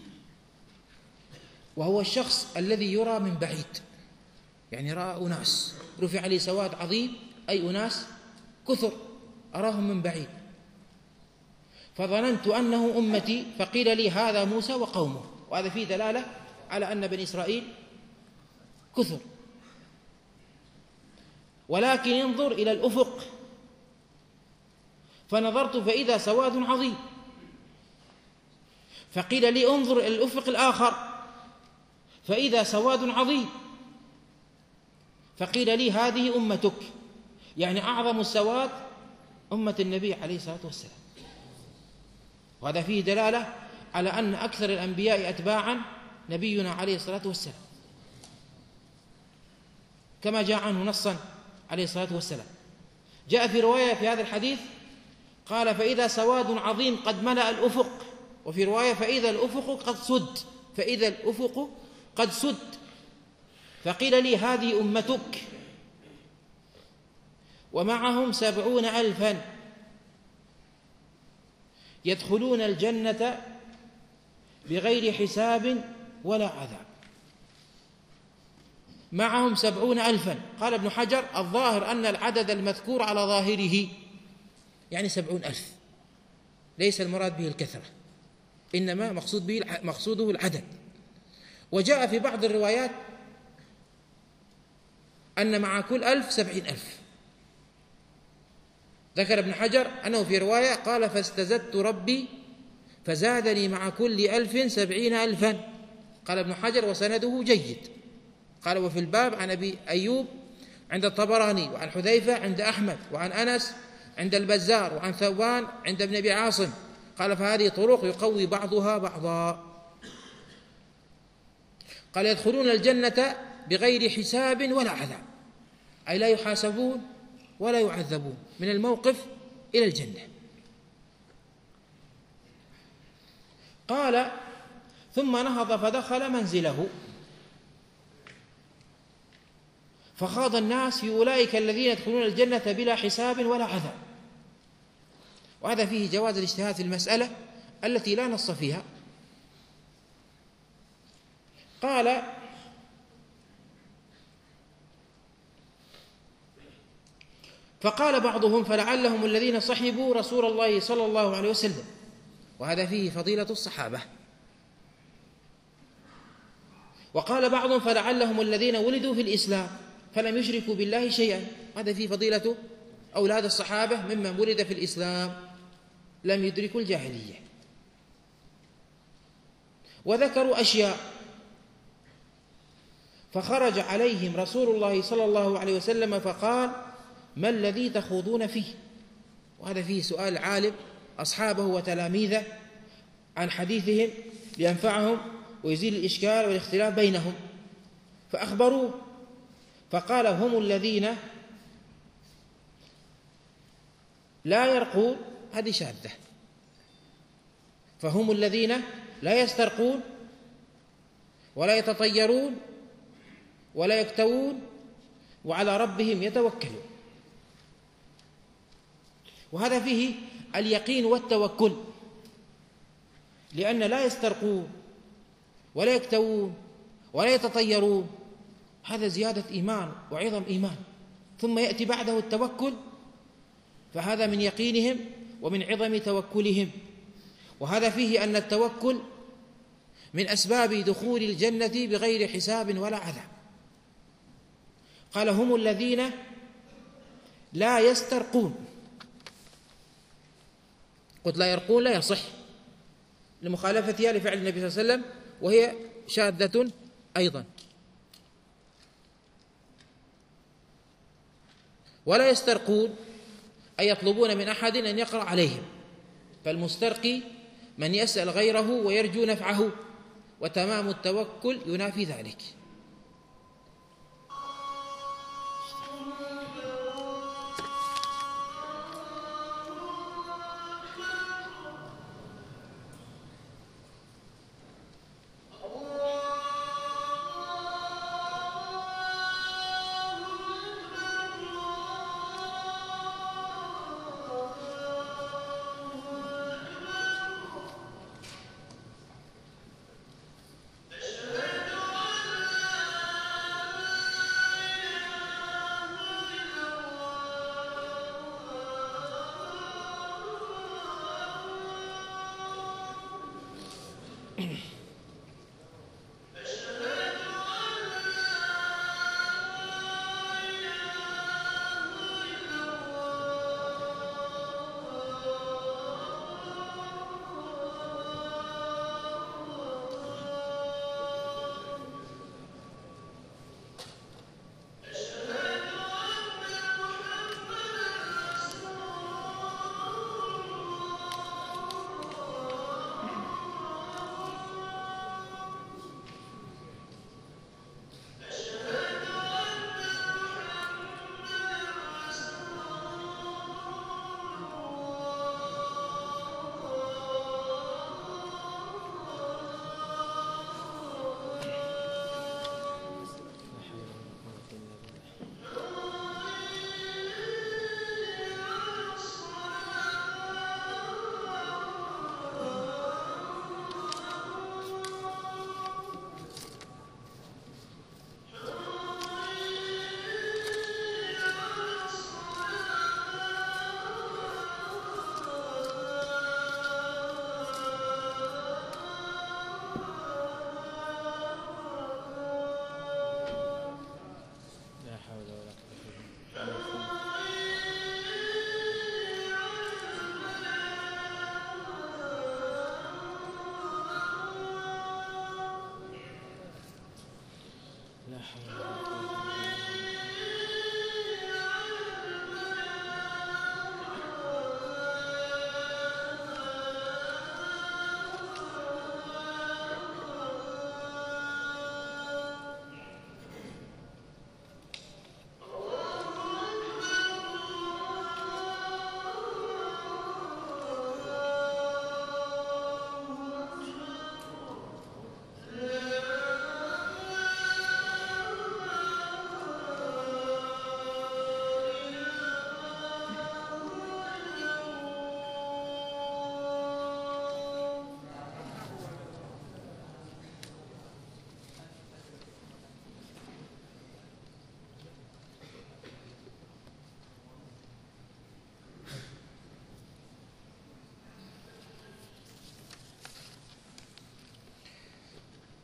وهو الشخص الذي يرى من بعيد، يعني رأى أناس. رفع لي سواد عظيم أي أناس كثر أراهم من بعيد، فظننت أنه أمتي، فقيل لي هذا موسى وقومه. وهذا فيه دلالة على أن بني إسرائيل كثر. ولكن انظر إلى الأفق، فنظرت فإذا سواد عظيم، فقيل لي انظر إلى الأفق الآخر فإذا سواد عظيم، فقيل لي هذه أمتك، يعني أعظم السواد أمة النبي عليه الصلاة والسلام. وهذا فيه دلالة على أن أكثر الأنبياء أتباعا نبينا عليه الصلاة والسلام، كما جاء عنه نصا عليه الصلاة والسلام. جاء في رواية في هذا الحديث قال: فإذا سواد عظيم قد ملأ الأفق، وفي رواية فإذا الأفق قد سد، فإذا الأفق قد سد، فقيل لي هذه أمتك، ومعهم سبعون ألفا يدخلون الجنة بغير حساب ولا عذاب. معهم سبعون ألفا. قال ابن حجر: الظاهر أن العدد المذكور على ظاهره يعني سبعون ألف، ليس المراد به الكثرة، إنما مقصود به مقصوده العدد. وجاء في بعض الروايات أن مع كل ألف سبعين ألف. ذكر ابن حجر أنه في رواية قال: فاستزدت ربي فزادني مع كل ألف سبعين ألفا. قال ابن حجر وسنده جيد. قال: وفي الباب عن أبي أيوب عند الطبراني، وعن حذيفة عند أحمد، وعن أنس عند البزار، وعن ثوبان عند ابن أبي عاصم قال فهذه طرق يقوي بعضها بعضا. قال يدخلون الجنة بغير حساب ولا عذاب، أي لا يحاسبون ولا يعذبون من الموقف إلى الجنة. قال ثم نهض فدخل منزله فخاض الناس في أولئك الذين يدخلون الجنة بلا حساب ولا عذاب. وهذا فيه جواز الاجتهاد في المسألة التي لا نص فيها. قال فقال بعضهم فلعلهم الذين صحبوا رسول الله صلى الله عليه وسلم، وهذا فيه فضيلة الصحابة. وقال بعضهم فلعلهم الذين ولدوا في الإسلام فلم يشركوا بالله شيئا، هذا فيه فضيلة أولاد الصحابة ممن ولد في الإسلام لم يدركوا الجاهلية. وذكروا أشياء فخرج عليهم رسول الله صلى الله عليه وسلم فقال ما الذي تخوضون فيه؟ وهذا فيه سؤال عالم أصحابه وتلاميذه عن حديثهم لينفعهم ويزيل الإشكال والاختلاف بينهم، فأخبروه فقال هم الذين لا يرقون، هذه شاذة، فهم الذين لا يسترقون ولا يتطيرون ولا يكتوون وعلى ربهم يتوكلون. وهذا فيه اليقين والتوكل، لأن لا يسترقون ولا يكتوون ولا يتطيرون، هذا زيادة إيمان وعظم إيمان، ثم يأتي بعده التوكل، فهذا من يقينهم ومن عظم توكلهم. وهذا فيه أن التوكل من أسباب دخول الجنة بغير حساب ولا عذاب. قال هم الذين لا يسترقون، قلت لا يرقون لا يصح لمخالفتها لفعل النبي صلى الله عليه وسلم، وهي شاذة أيضا. ولا يسترقون أي يطلبون من أحد أن يقرأ عليهم، فالمسترقي من يسأل غيره ويرجو نفعه، وتمام التوكل ينافي ذلك.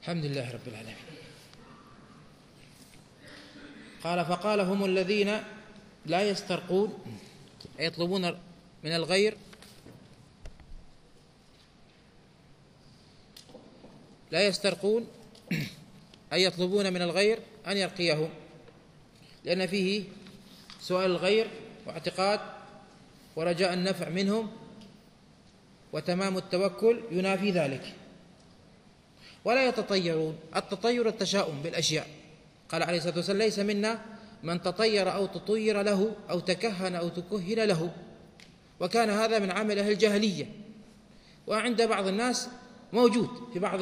الحمد لله رب العالمين. قال فقال هم الذين لا يسترقون يطلبون من الغير لا يسترقون أي يطلبون من الغير أن يرقيهم، لأن فيه سؤال الغير واعتقاد ورجاء النفع منهم، وتمام التوكل ينافي ذلك. ولا يتطيرون، التطير التشاؤم بالأشياء. قال عليه الصلاة والسلام ليس منا من تطير أو تطير له أو تكهن أو تكهن له، وكان هذا من عمل أهل الجاهلية، وعند بعض الناس موجود في بعض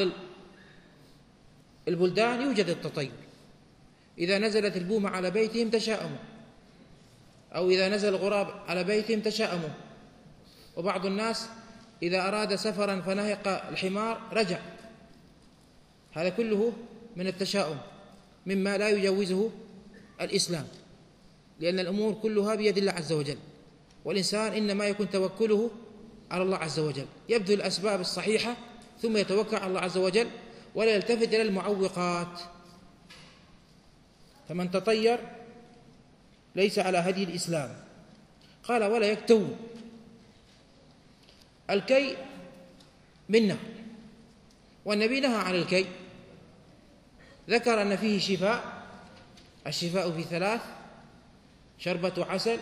البلدان يوجد التطير. إذا نزلت البومة على بيتهم تشاءموا، أو إذا نزل الغراب على بيتهم تشاءموا. وبعض الناس إذا أراد سفرا فنهق الحمار رجع. هذا كله من التشاؤم مما لا يجوزه الإسلام، لأن الأمور كلها بيد الله عز وجل، والإنسان إنما يكون توكله على الله عز وجل، يبذل الأسباب الصحيحة ثم يتوكل على الله عز وجل ولا يلتفت إلى المعوقات. فمن تطير ليس على هدي الإسلام. قال ولا يكتوون، الكي منه، والنبي نهى عن الكي، ذكر أن فيه شفاء، الشفاء في ثلاث: شربة عسل،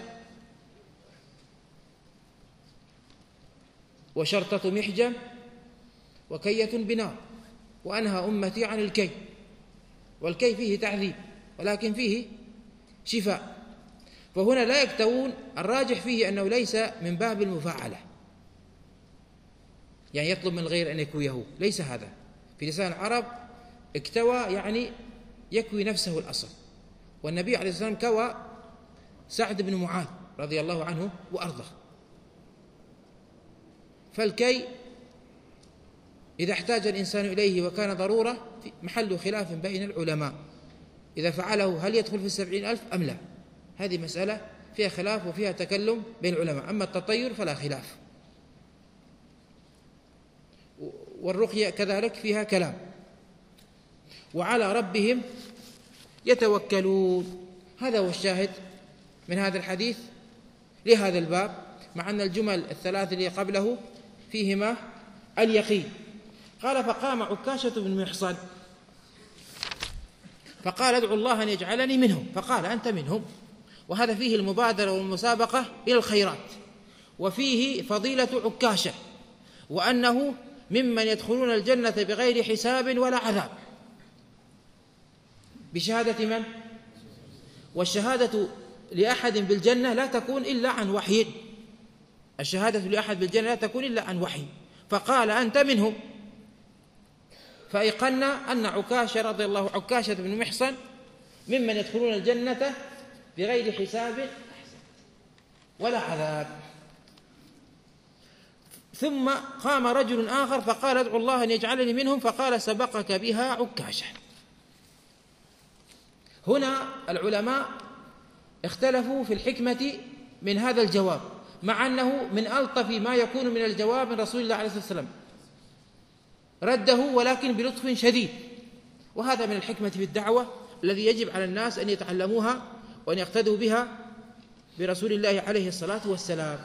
وشرطة محجم، وكية بنار. وأنهى أمتي عن الكي، والكي فيه تعذيب ولكن فيه شفاء. فهنا لا يكتوون، الراجح فيه أنه ليس من باب المفاعلة، يعني يطلب من الغير أن يكويه، ليس هذا. في لسان العرب اكتوى يعني يكوي نفسه الأصل، والنبي عليه الصلاة والسلام كوى سعد بن معاذ رضي الله عنه وأرضاه. فالكي إذا احتاج الإنسان إليه وكان ضرورة محل خلاف بين العلماء، إذا فعله هل يدخل في السبعين ألف أم لا؟ هذه مسألة فيها خلاف وفيها تكلم بين العلماء. أما التطير فلا خلاف، والرقية كذلك فيها كلام. وعلى ربهم يتوكلون، هذا هو الشاهد من هذا الحديث لهذا الباب، مع أن الجمل الثلاث اللي قبله فيهما اليقين. قال فقام عكاشة بن محصن فقال ادعو الله أن يجعلني منهم، فقال أنت منهم. وهذا فيه المبادرة والمسابقة إلى الخيرات، وفيه فضيلة عكاشة، وأنه ممن يدخلون الجنة بغير حساب ولا عذاب، بشهادة من؟ والشهادة لأحد بالجنة لا تكون إلا عن وحي، الشهادة لأحد بالجنة لا تكون إلا عن وحي. فقال أنت منهم، فأيقنا أن عكاشة رضي الله عكاشة بن محصن ممن يدخلون الجنة بغير حساب ولا عذاب. ثم قام رجل آخر فقال ادعو الله أن يجعلني منهم، فقال سبقك بها عكاشة. هنا العلماء اختلفوا في الحكمة من هذا الجواب، مع أنه من ألطف ما يكون من الجواب من رسول الله عليه الصلاة والسلام، رده ولكن بلطف شديد. وهذا من الحكمة في الدعوة الذي يجب على الناس أن يتعلموها وأن يقتدوا بها برسول الله عليه الصلاة والسلام.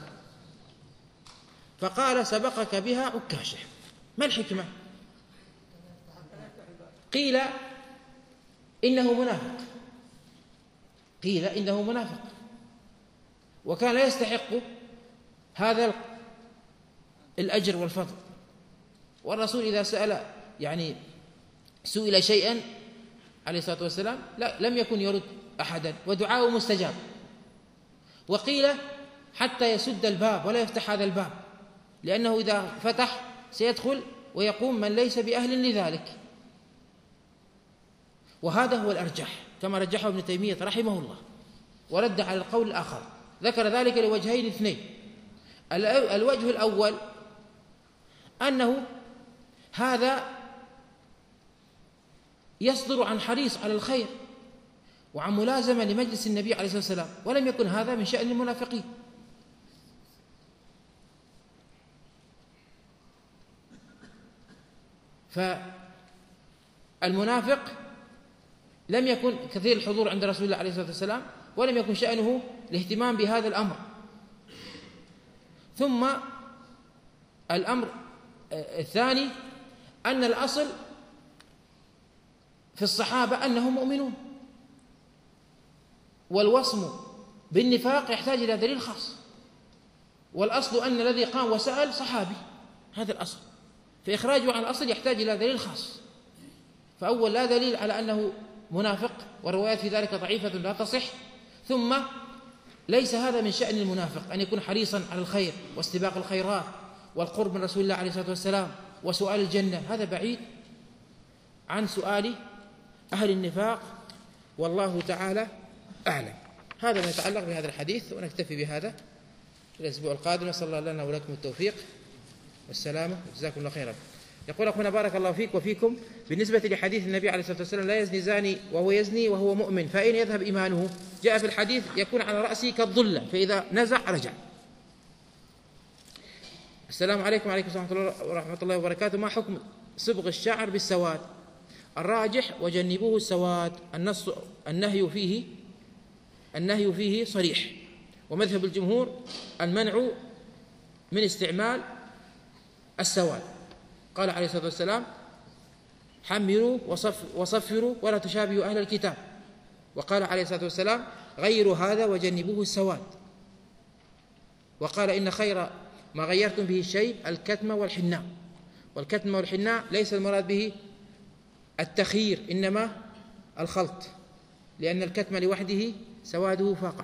فقال سبقك بها عكاشة. ما الحكمة؟ قيل إنه منافق، قيل إنه منافق، وكان لا يستحق هذا الأجر والفضل. والرسول إذا سأل يعني سئل شيئا عليه الصلاة والسلام لا لم يكن يرد أحدا، ودعاءه مستجاب. وقيل حتى يسد الباب ولا يفتح هذا الباب، لأنه إذا فتح سيدخل ويقوم من ليس بأهل لذلك. وهذا هو الأرجح كما رجحه ابن تيمية رحمه الله، ورد على القول الآخر. ذكر ذلك لوجهين اثنين. الوجه الأول أنه هذا يصدر عن حريص على الخير وعن ملازمة لمجلس النبي عليه الصلاة والسلام، ولم يكن هذا من شأن المنافقين. المنافق لم يكن كثير الحضور عند رسول الله عليه الصلاة والسلام، ولم يكن شأنه الاهتمام بهذا الأمر. ثم الأمر الثاني أن الأصل في الصحابة أنهم مؤمنون، والوصم بالنفاق يحتاج إلى دليل خاص، والأصل أن الذي قام وسأل صحابي، هذا الأصل، فإخراجه عن الأصل يحتاج إلى دليل خاص. فأول لا دليل على أنه منافق، والروايات في ذلك ضعيفة لا تصح. ثم ليس هذا من شأن المنافق أن يكون حريصا على الخير واستباق الخيرات والقرب من رسول الله عليه الصلاة والسلام وسؤال الجنة، هذا بعيد عن سؤال أهل النفاق، والله تعالى أعلم. هذا ما يتعلق بهذا الحديث، ونكتفي بهذا الأسبوع القادم. صلى الله لنا ولكم التوفيق والسلامة، جزاكم الله خيرا. يقول أخونا بارك الله فيك وفيكم: بالنسبة لحديث النبي عليه الصلاة والسلام لا يزني زاني وهو يزني وهو مؤمن، فأين يذهب إيمانه؟ جاء في الحديث: يكون على رأسه كالظلة، فإذا نزع رجع. السلام عليكم. وعليكم السلام ورحمة الله وبركاته. ما حكم صبغ الشعر بالسواد؟ الراجح: وجنبوه السواد. النص النهي فيه النهي فيه صريح، ومذهب الجمهور المنع من استعمال السواد. قال عليه الصلاة والسلام: حمروا وصف وصفروا ولا تشابهوا أهل الكتاب. وقال عليه الصلاة والسلام: غيروا هذا وجنبوه السواد. وقال: إن خير ما غيرتم به الشيء الكتم والحناء. والكتم والحناء ليس المراد به التخيير، إنما الخلط، لأن الكتم لوحده سواده فاقع.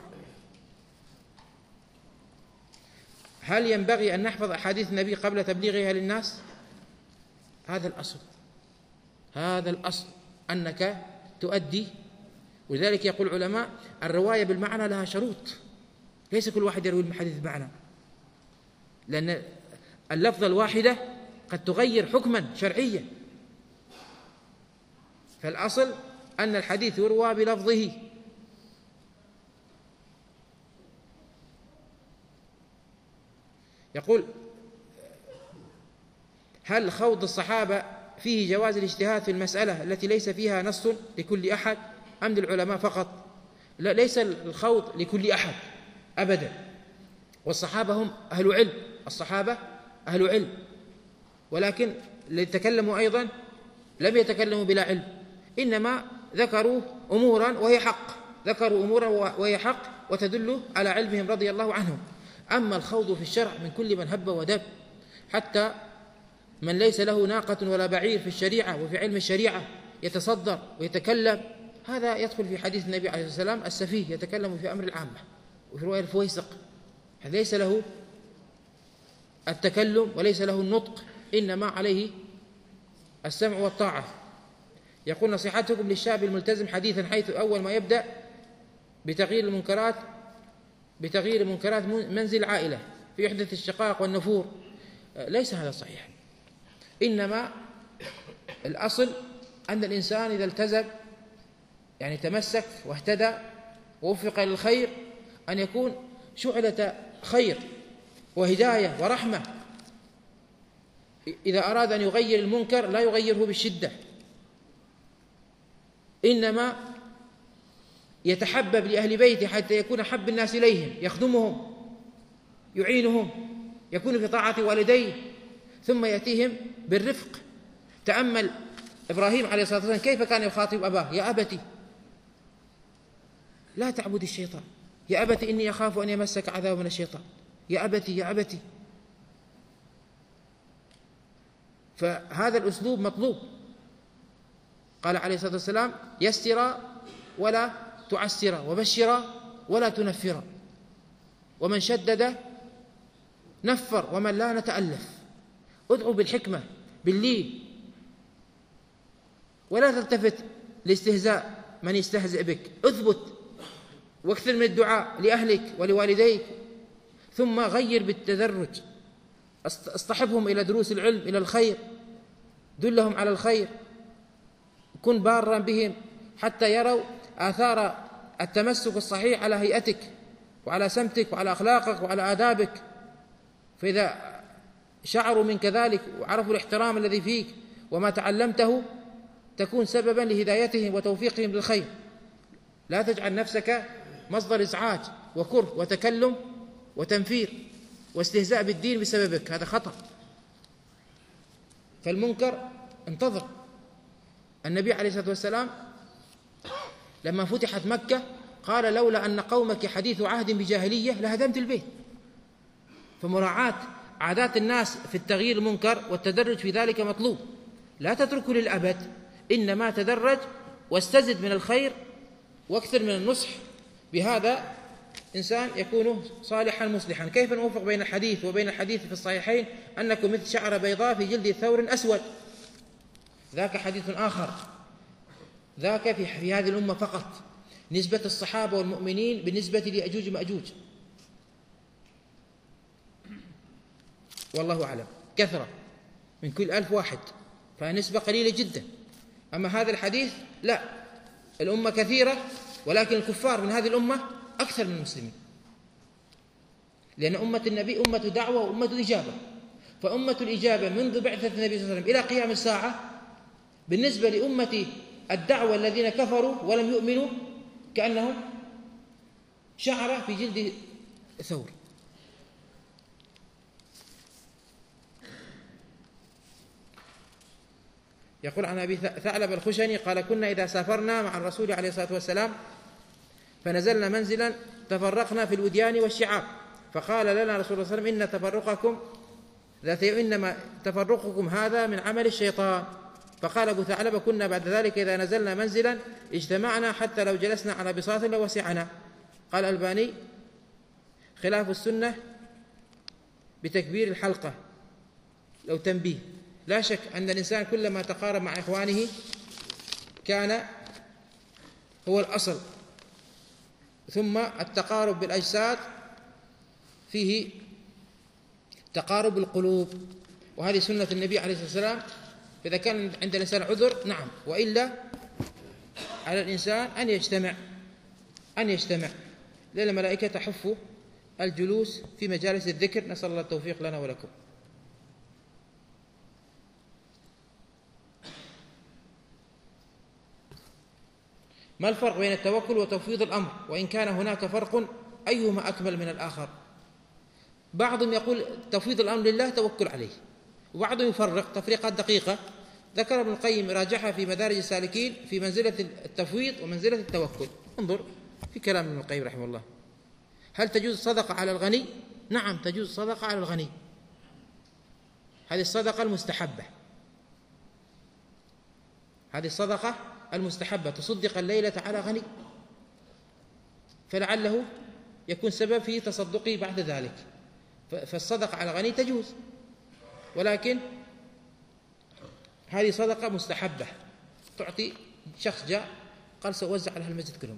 هل ينبغي أن نحفظ أحاديث النبي قبل تبليغها للناس؟ هذا الأصل، هذا الأصل أنك تؤدي. ولذلك يقول العلماء: الرواية بالمعنى لها شروط، ليس كل واحد يروي الحديث بمعنى، لأن اللفظة الواحدة قد تغير حكما شرعيا. فالأصل أن الحديث يروى بلفظه. يقول: هل خوض الصحابة فيه جواز الاجتهاد في المسألة التي ليس فيها نص لكل أحد أم للعلماء فقط؟ لا، ليس الخوض لكل أحد أبدا، والصحابة هم أهل علم، الصحابة أهل علم، ولكن اللي تكلموا أيضا لم يتكلموا بلا علم، إنما ذكروا أمورا وهي حق، ذكروا أمورا وهي حق وتدل على علمهم رضي الله عنهم. أما الخوض في الشرع من كل من هب ودب، حتى من ليس له ناقة ولا بعير في الشريعة وفي علم الشريعة يتصدر ويتكلم، هذا يدخل في حديث النبي عليه الصلاة والسلام: السفيه يتكلم في أمر العامة. وفي رواية الفويسق: ليس له التكلم وليس له النطق، إنما عليه السمع والطاعة. يقول: نصيحتكم للشاب الملتزم حديثا، حيث أول ما يبدأ بتغيير المنكرات بتغيير المنكرات منزل عائلة في يحدث الشقاق والنفور. ليس هذا صحيح، إنما الأصل أن الإنسان إذا التزم، يعني تمسك واهتدى ووفق للخير، أن يكون شعلة خير وهداية ورحمة. إذا أراد أن يغير المنكر لا يغيره بالشدة، إنما يتحبب لأهل بيته حتى يكون أحب الناس إليهم، يخدمهم، يعينهم، يكون في طاعة والديه، ثم يأتيهم بالرفق. تأمل إبراهيم عليه الصلاة والسلام كيف كان يخاطب أباه: يا أبتي لا تعبد الشيطان، يا أبتي إني أخاف أن يمسك عذاب من الشيطان، يا أبتي يا أبتي. فهذا الأسلوب مطلوب. قال عليه الصلاة والسلام: يسر ولا تعسر، وبشر ولا تنفر، ومن شدد نفر، ومن لا نتألف. ادعو بالحكمة باللين، ولا تلتفت لاستهزاء من يستهزئ بك. اثبت واكثر من الدعاء لأهلك ولوالديك، ثم غير بالتدرج. اصطحبهم إلى دروس العلم، إلى الخير، دلهم على الخير، كن بارا بهم حتى يروا آثار التمسك الصحيح على هيئتك وعلى سمتك وعلى أخلاقك وعلى آدابك. فإذا شعروا منك ذلك وعرفوا الاحترام الذي فيك وما تعلمته، تكون سببا لهدايتهم وتوفيقهم للخير. لا تجعل نفسك مصدر إزعاج وكره وتكلم وتنفير واستهزاء بالدين بسببك، هذا خطأ. فالمنكر انتظر. النبي عليه الصلاة والسلام لما فتحت مكة قال: لولا أن قومك حديث عهد بجاهلية لهدمت البيت. فمراعاة عادات الناس في التغيير المنكر والتدرج في ذلك مطلوب، لا تتركه للأبد، إنما تدرج واستزد من الخير واكثر من النصح. بهذا إنسان يكون صالحا مصلحا. كيف نوفق بين الحديث وبين الحديث في الصحيحين أنكم مثل شعر بيضاء في جلد ثور أسود؟ ذاك حديث آخر، ذاك في, في هذه الأمة فقط. نسبة الصحابة والمؤمنين بالنسبة لأجوج مأجوج، والله أعلم، كثرة من كل ألف واحد، فنسبة قليلة جدا. أما هذا الحديث لا، الأمة كثيرة ولكن الكفار من هذه الأمة أكثر من المسلمين، لأن أمة النبي أمة دعوة وأمة إجابة. فأمة الإجابة منذ بعثة النبي صلى الله عليه وسلم إلى قيام الساعة بالنسبة لأمة الدعوة الذين كفروا ولم يؤمنوا كأنهم شعر في جلد ثور. يقول عن أبي ثعلب الخشني قال: كنا إذا سافرنا مع الرسول عليه الصلاة والسلام فنزلنا منزلا تفرقنا في الوديان والشعاب، فقال لنا رسول الله صلى الله عليه وسلم: إن تفرقكم ذات إنما تفرقكم هذا من عمل الشيطان. فقال أبو ثعلبة: كنا بعد ذلك إذا نزلنا منزلا اجتمعنا حتى لو جلسنا على بساط لوسعنا. قال الألباني: خلاف السنة بتكبير الحلقة. لو تنبيه، لا شك أن الإنسان كلما تقارب مع إخوانه كان هو الأصل، ثم التقارب بالأجساد فيه تقارب القلوب، وهذه سنة النبي عليه الصلاة والسلام. إذا كان عند الإنسان عذر نعم، وإلا على الإنسان أن يجتمع أن يجتمع لأن الملائكة تحف الجلوس في مجالس الذكر. نسأل الله التوفيق لنا ولكم. ما الفرق بين التوكل وتفويض الأمر؟ وإن كان هناك فرق أيهما أكمل من الآخر؟ بعضهم يقول تفويض الأمر لله توكل عليه، وبعضهم يفرق تفريقات دقيقة ذكر ابن القيم راجعها في مدارج السالكين في منزلة التفويض ومنزلة التوكل. انظر في كلام ابن القيم رحمه الله. هل تجوز الصدقة على الغني؟ نعم تجوز الصدقة على الغني، هذه الصدقة المستحبة، هذه الصدقة المستحبة، تصدق الليلة على غني فلعله يكون سبب في تصدقه بعد ذلك. فالصدقة على غني تجوز، ولكن هذه صدقة مستحبة، تعطي شخص جاء قال سأوزع على المسجد كلهم،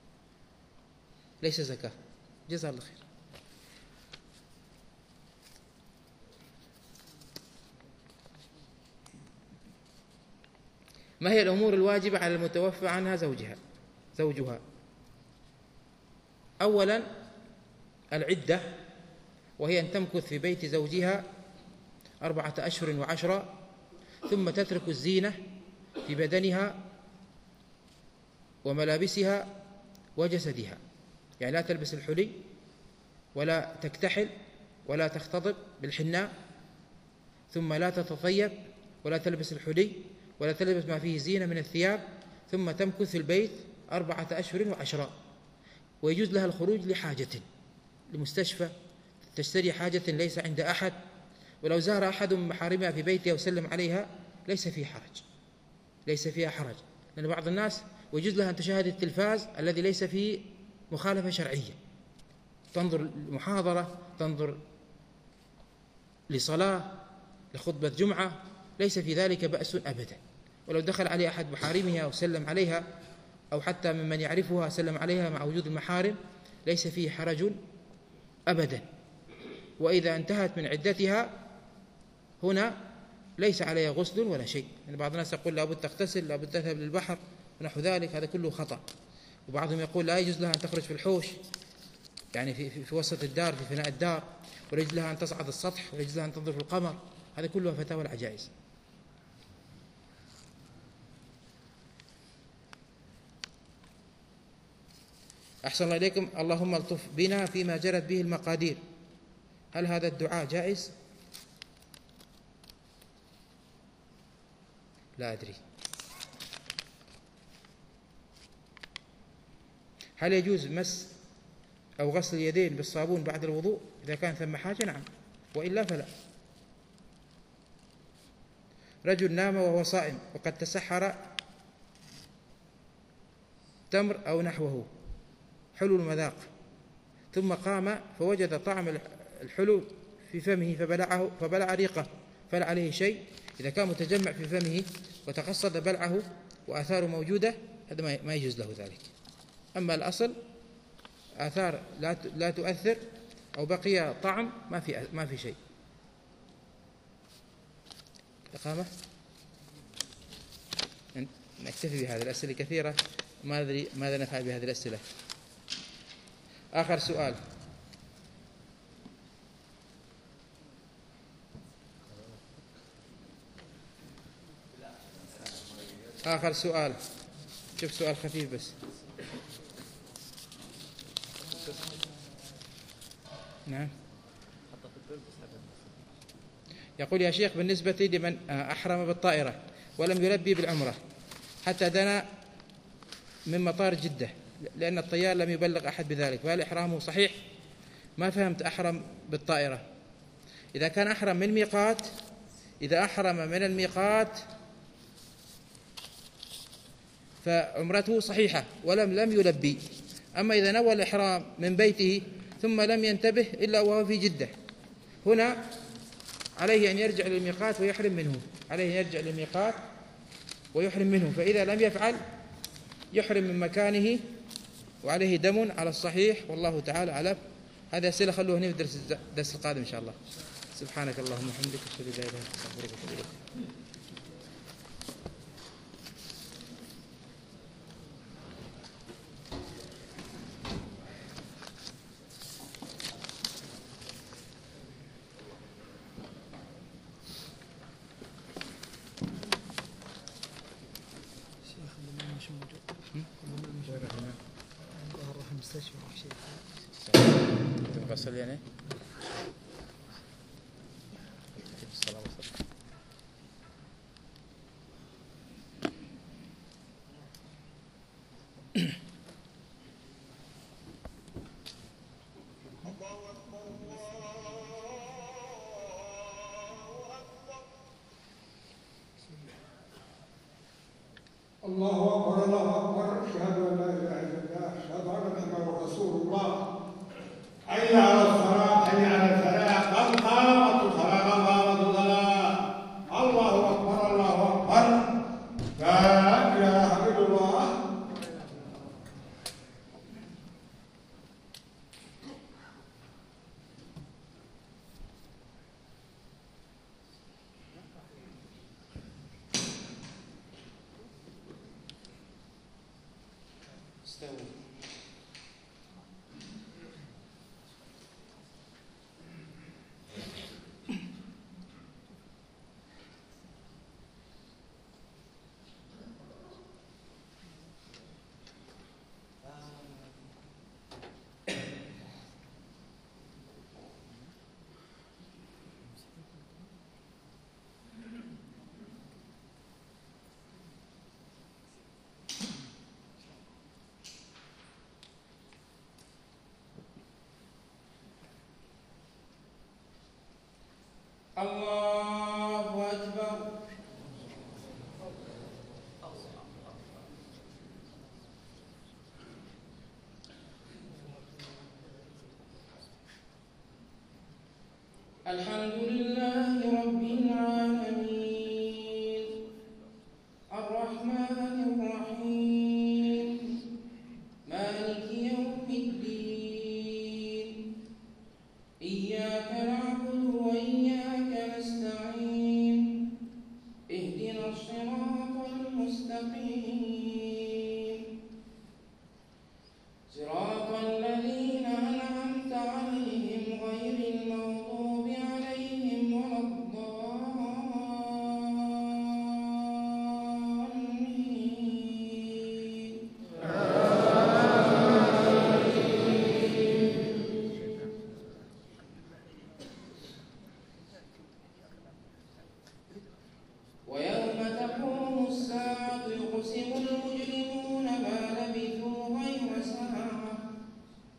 ليس زكاة. جزاه الله خير. ما هي الأمور الواجبة على المتوفى عنها زوجها زوجها؟ أولا العدة، وهي أن تمكث في بيت زوجها أربعة أشهر وعشرة، ثم تترك الزينة في بدنها وملابسها وجسدها، يعني لا تلبس الحلي ولا تكتحل ولا تختضب بالحناء، ثم لا تتطيب ولا تلبس الحلي ولا تلبس ما فيه زينة من الثياب، ثم تمكث في البيت أربعة أشهر وعشرة. ويجوز لها الخروج لحاجة، لمستشفى، تشتري حاجة ليس عند أحد، ولو زار أحد من محارمها في بيتها وسلم عليها ليس فيه حرج، ليس فيها حرج، لأن بعض الناس ويجوز لها أن تشاهد التلفاز الذي ليس فيه مخالفة شرعية، تنظر لمحاضرة، تنظر لصلاة، لخطبة جمعة، ليس في ذلك بأس أبدا. ولو دخل عليه أحد محارمها وسلم عليها، أو حتى ممن يعرفها سلم عليها مع وجود المحارم، ليس فيه حرج أبدا. وإذا انتهت من عدتها هنا ليس عليها غسل ولا شيء، يعني بعض الناس يقول لابد تغتسل، لابد تذهب للبحر ونحو ذلك، هذا كله خطأ. وبعضهم يقول لا يجوز لها أن تخرج في الحوش، يعني في, في, في وسط الدار، في فناء الدار، ولا يجوز لها أن تصعد السطح، ولا يجوز لها أن تنظر في القمر، هذا كله فتاوى العجائز. أحسن الله إليكم، اللهم الطف بنا فيما جرت به المقادير، هل هذا الدعاء جائز؟ لا أدري. هل يجوز مس أو غسل اليدين بالصابون بعد الوضوء إذا كان ثم حاجة؟ نعم، وإلا فلا. رجل نام وهو صائم وقد تسحر تمر أو نحوه حلو المذاق، ثم قام فوجد طعم الحلو في فمه فبلعه فبلع ريقه، فلا عليه شيء إذا كان متجمع في فمه وتقصد بلعه وآثاره موجودة، هذا ما يجوز له ذلك. أما الأصل آثار لا تؤثر أو بقي طعم ما في ما في شيء. إقامة. نكتفي بهذه الأسئلة كثيرة، ما أدري ماذا نفعل بهذه الأسئلة. آخر سؤال. آخر سؤال، شوف سؤال خفيف بس. نعم. يقول يا شيخ، بالنسبة لمن أحرم بالطائرة ولم يلبي بالعمرة حتى دنا من مطار جدة لأن الطيار لم يبلغ أحد بذلك، فهل إحرامه صحيح؟ ما فهمت. أحرم بالطائرة إذا كان أحرم من ميقات، إذا أحرم من الميقات فعمرته صحيحة ولم لم يلبي. أما إذا نوى الإحرام من بيته ثم لم ينتبه إلا وهو في جدة، هنا عليه أن يرجع للميقات ويحرم منه، عليه أن يرجع للميقات ويحرم منه. فإذا لم يفعل يحرم من مكانه وعليه دم على الصحيح، والله تعالى أعلم. هذه أسئلة خلوها هنا في الدرس القادم إن شاء الله. سبحانك اللهم وبحمدك، أشهد أن لا إله إلا أنت، أستغفرك وأتوب إليك. تبغى يعني الصلاة والسلام.
الله أكبر الله أكبر، أشهد أن لا إله إلا الله، أشهد أن محمدا رسول الله. حي على الصلاة، حي على الفلاح، قد قامت الصلاة، قد قامت الصلاة. الله أكبر الله أكبر، لا إله إلا الله. الله أكبر. الحمد لله رب العالمين، الرحمن الرحيم، مالك يوم الدين، إياك نعبد وإياك نستعين، اهدنا الصراط المستقيم، صراط الذين أنعمت عليهم غير المغضوب عليهم ولا الضالين.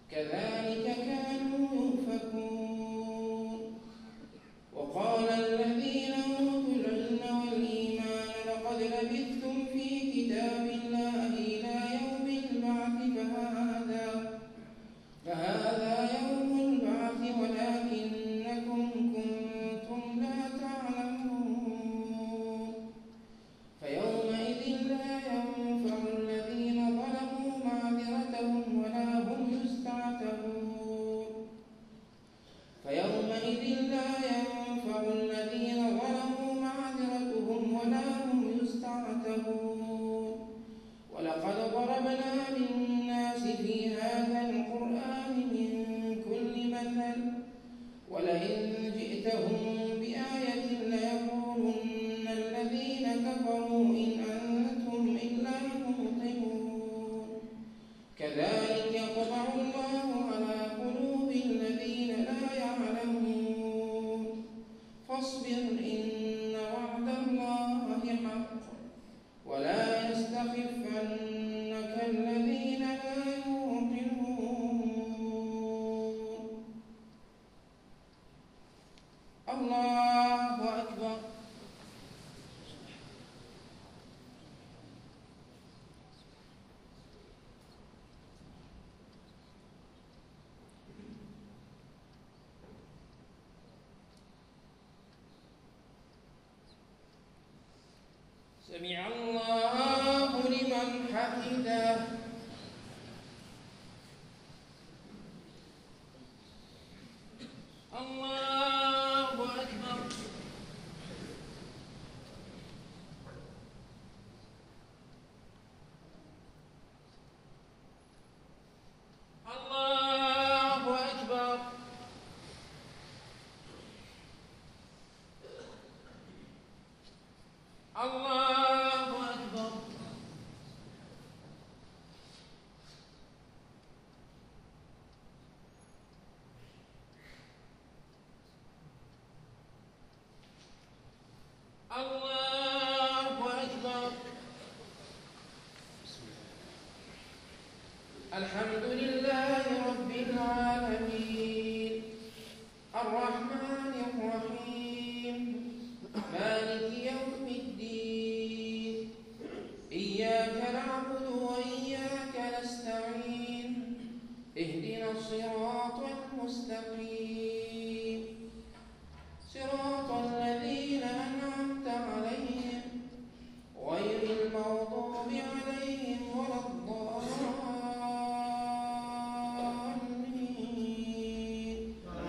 كذلك كانوا يؤفكون. وقال الذين أوتوا العلم والإيمان لقد لبثتم في كتاب الله إلى يوم البعث فهذا فهذا يوم البعث ولكنكم كنتم لا تعلمون. فيومئذ لا ينفع الذين ظلموا معذرتهم ولا هم يستعتبون فيومئذ لا ينفع الذين ظلموا معذرتهم ولا هم يستعتبون. ولقد ضربنا للناس في هذا القرآن من كل مثل ولئن جئتهم بآية ليقولن الذين كفروا إن أنتم إلا مبطلون. كذلك يطبع الله على قلوب الذين لا يعلمون. فاصبر إن وعد الله حق ولا يستخفنك الذين لا يوقنون. الله أكبر. سمع الله لمن حمده. الله أكبر. الله أكبر. الله أكبر. الله أكبر. الحمد لله رب العالمين الرحمن الرحيم مالك يوم الدين إياك نعبد وإياك نستعين اهدنا الصراط المستقيم صراط الذين أنعمت عليهم غير المغضوب عليهم ولا الضالين.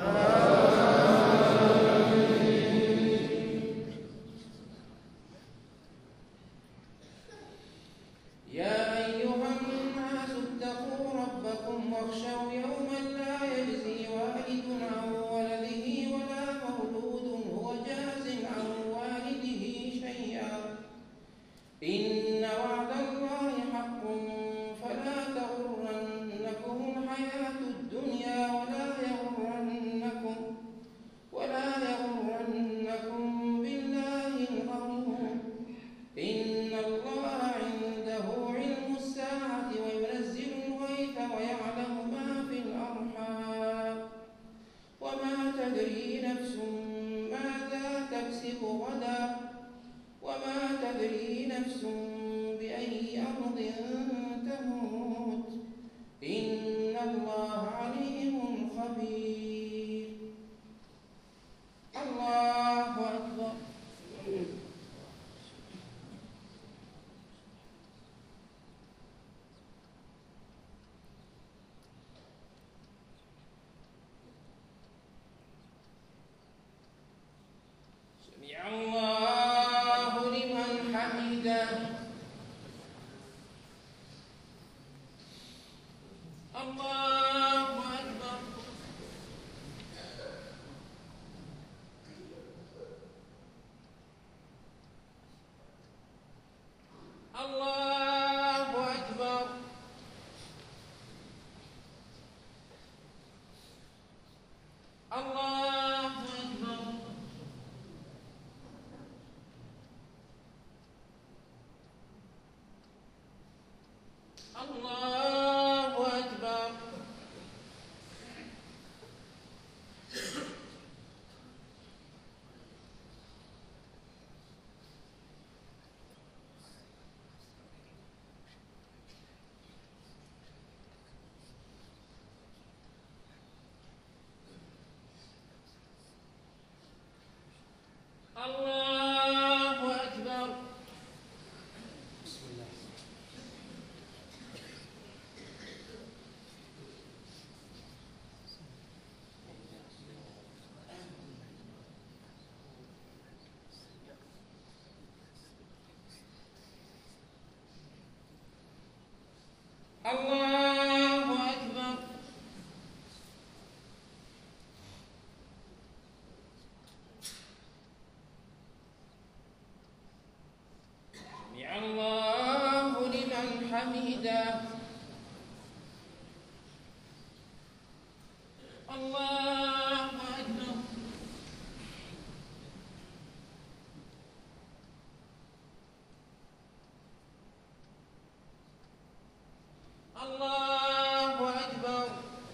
يا أيها الناس اتقوا ربكم واخشوا يوما لا يجزي والد عن ولده ولا مولود هو جاز عن والده شيئا إن وعد الله حق فلا تغرنكم الحياة الدنيا ولا يغرنكم ولا يغرنكم بالله الغرور. إن الله عنده علم الساعة وينزل الغيث ويعلم ما في الأرحام وما تدري نفس ماذا تكسب غدا وما تدري نفس بأي أرض تموت. إن الله عليم خبير. الله أكبر. سمع الله لمن حمده. الله أكبر. الله أكبر. الله أكبر. الله أكبر. الله أكبر. سمع الله لمن حمده. الله أكبر. الله أكبر.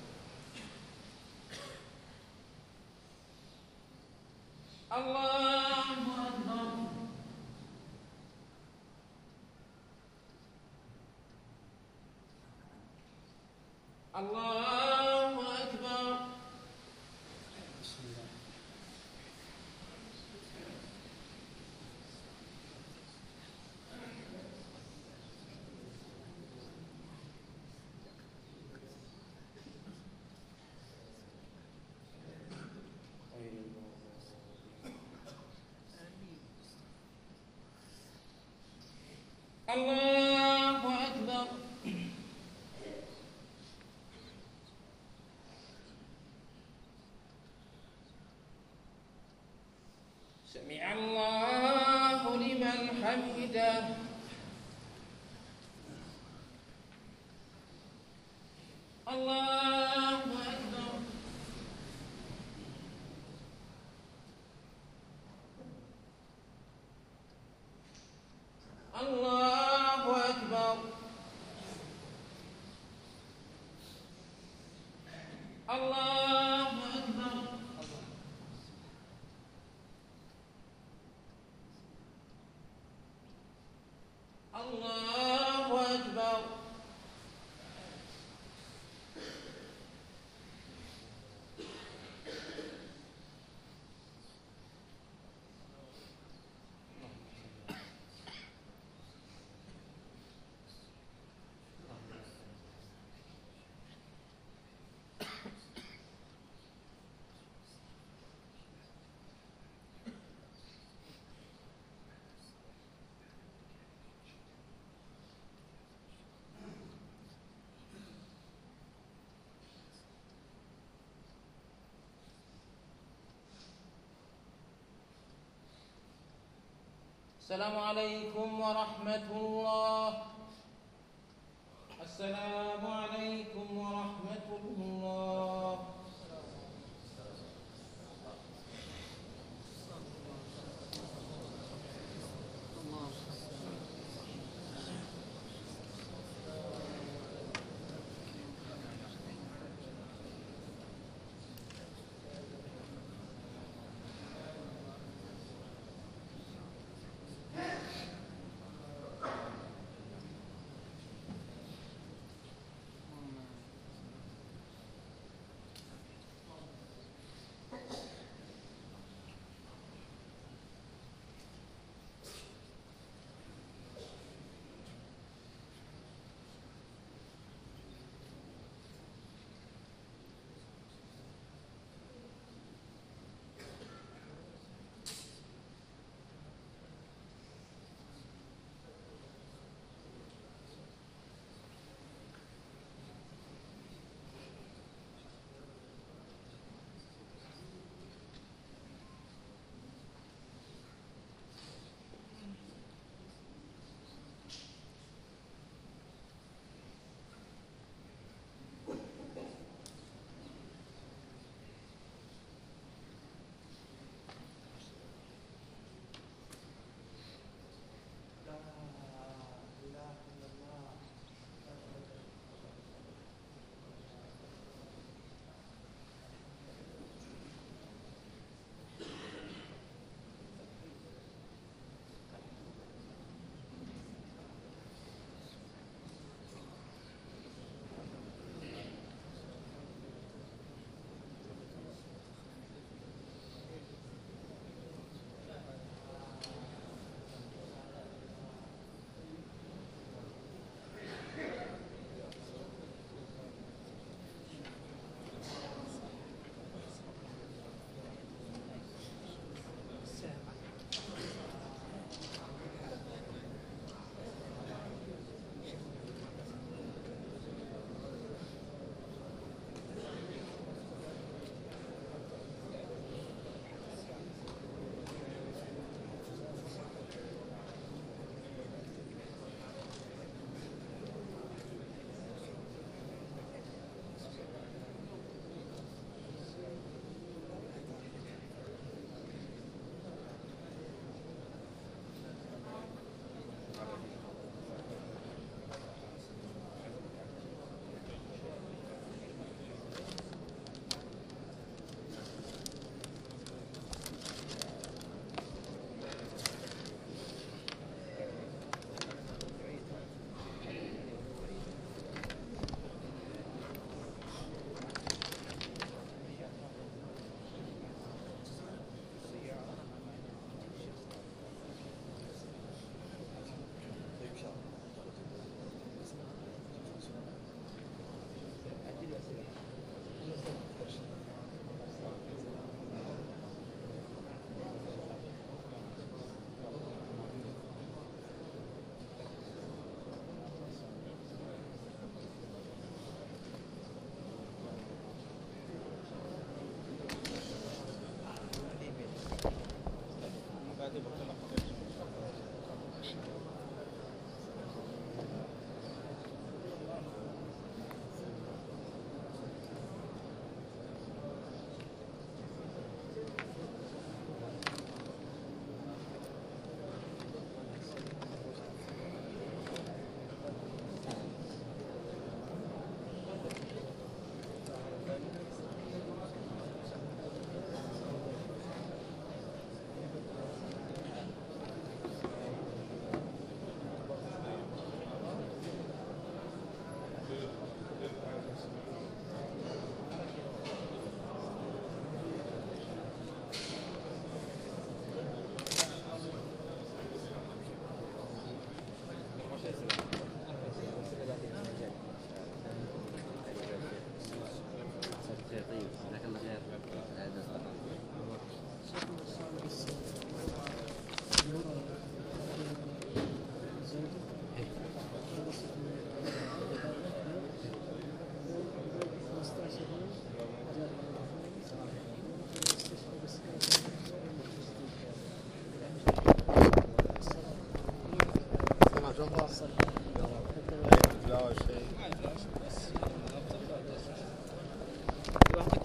الله أكبر. الله أكبر. بسم الله. الله أكبر. سمع الله لمن حمده. الله أكبر. الله أكبر. الله أكبر. الله أكبر. السلام عليكم ورحمة الله. السلام عليكم ورحمة الله.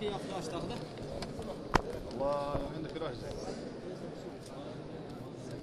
كي ياخذ اش تاخذه؟
والله عندك راجل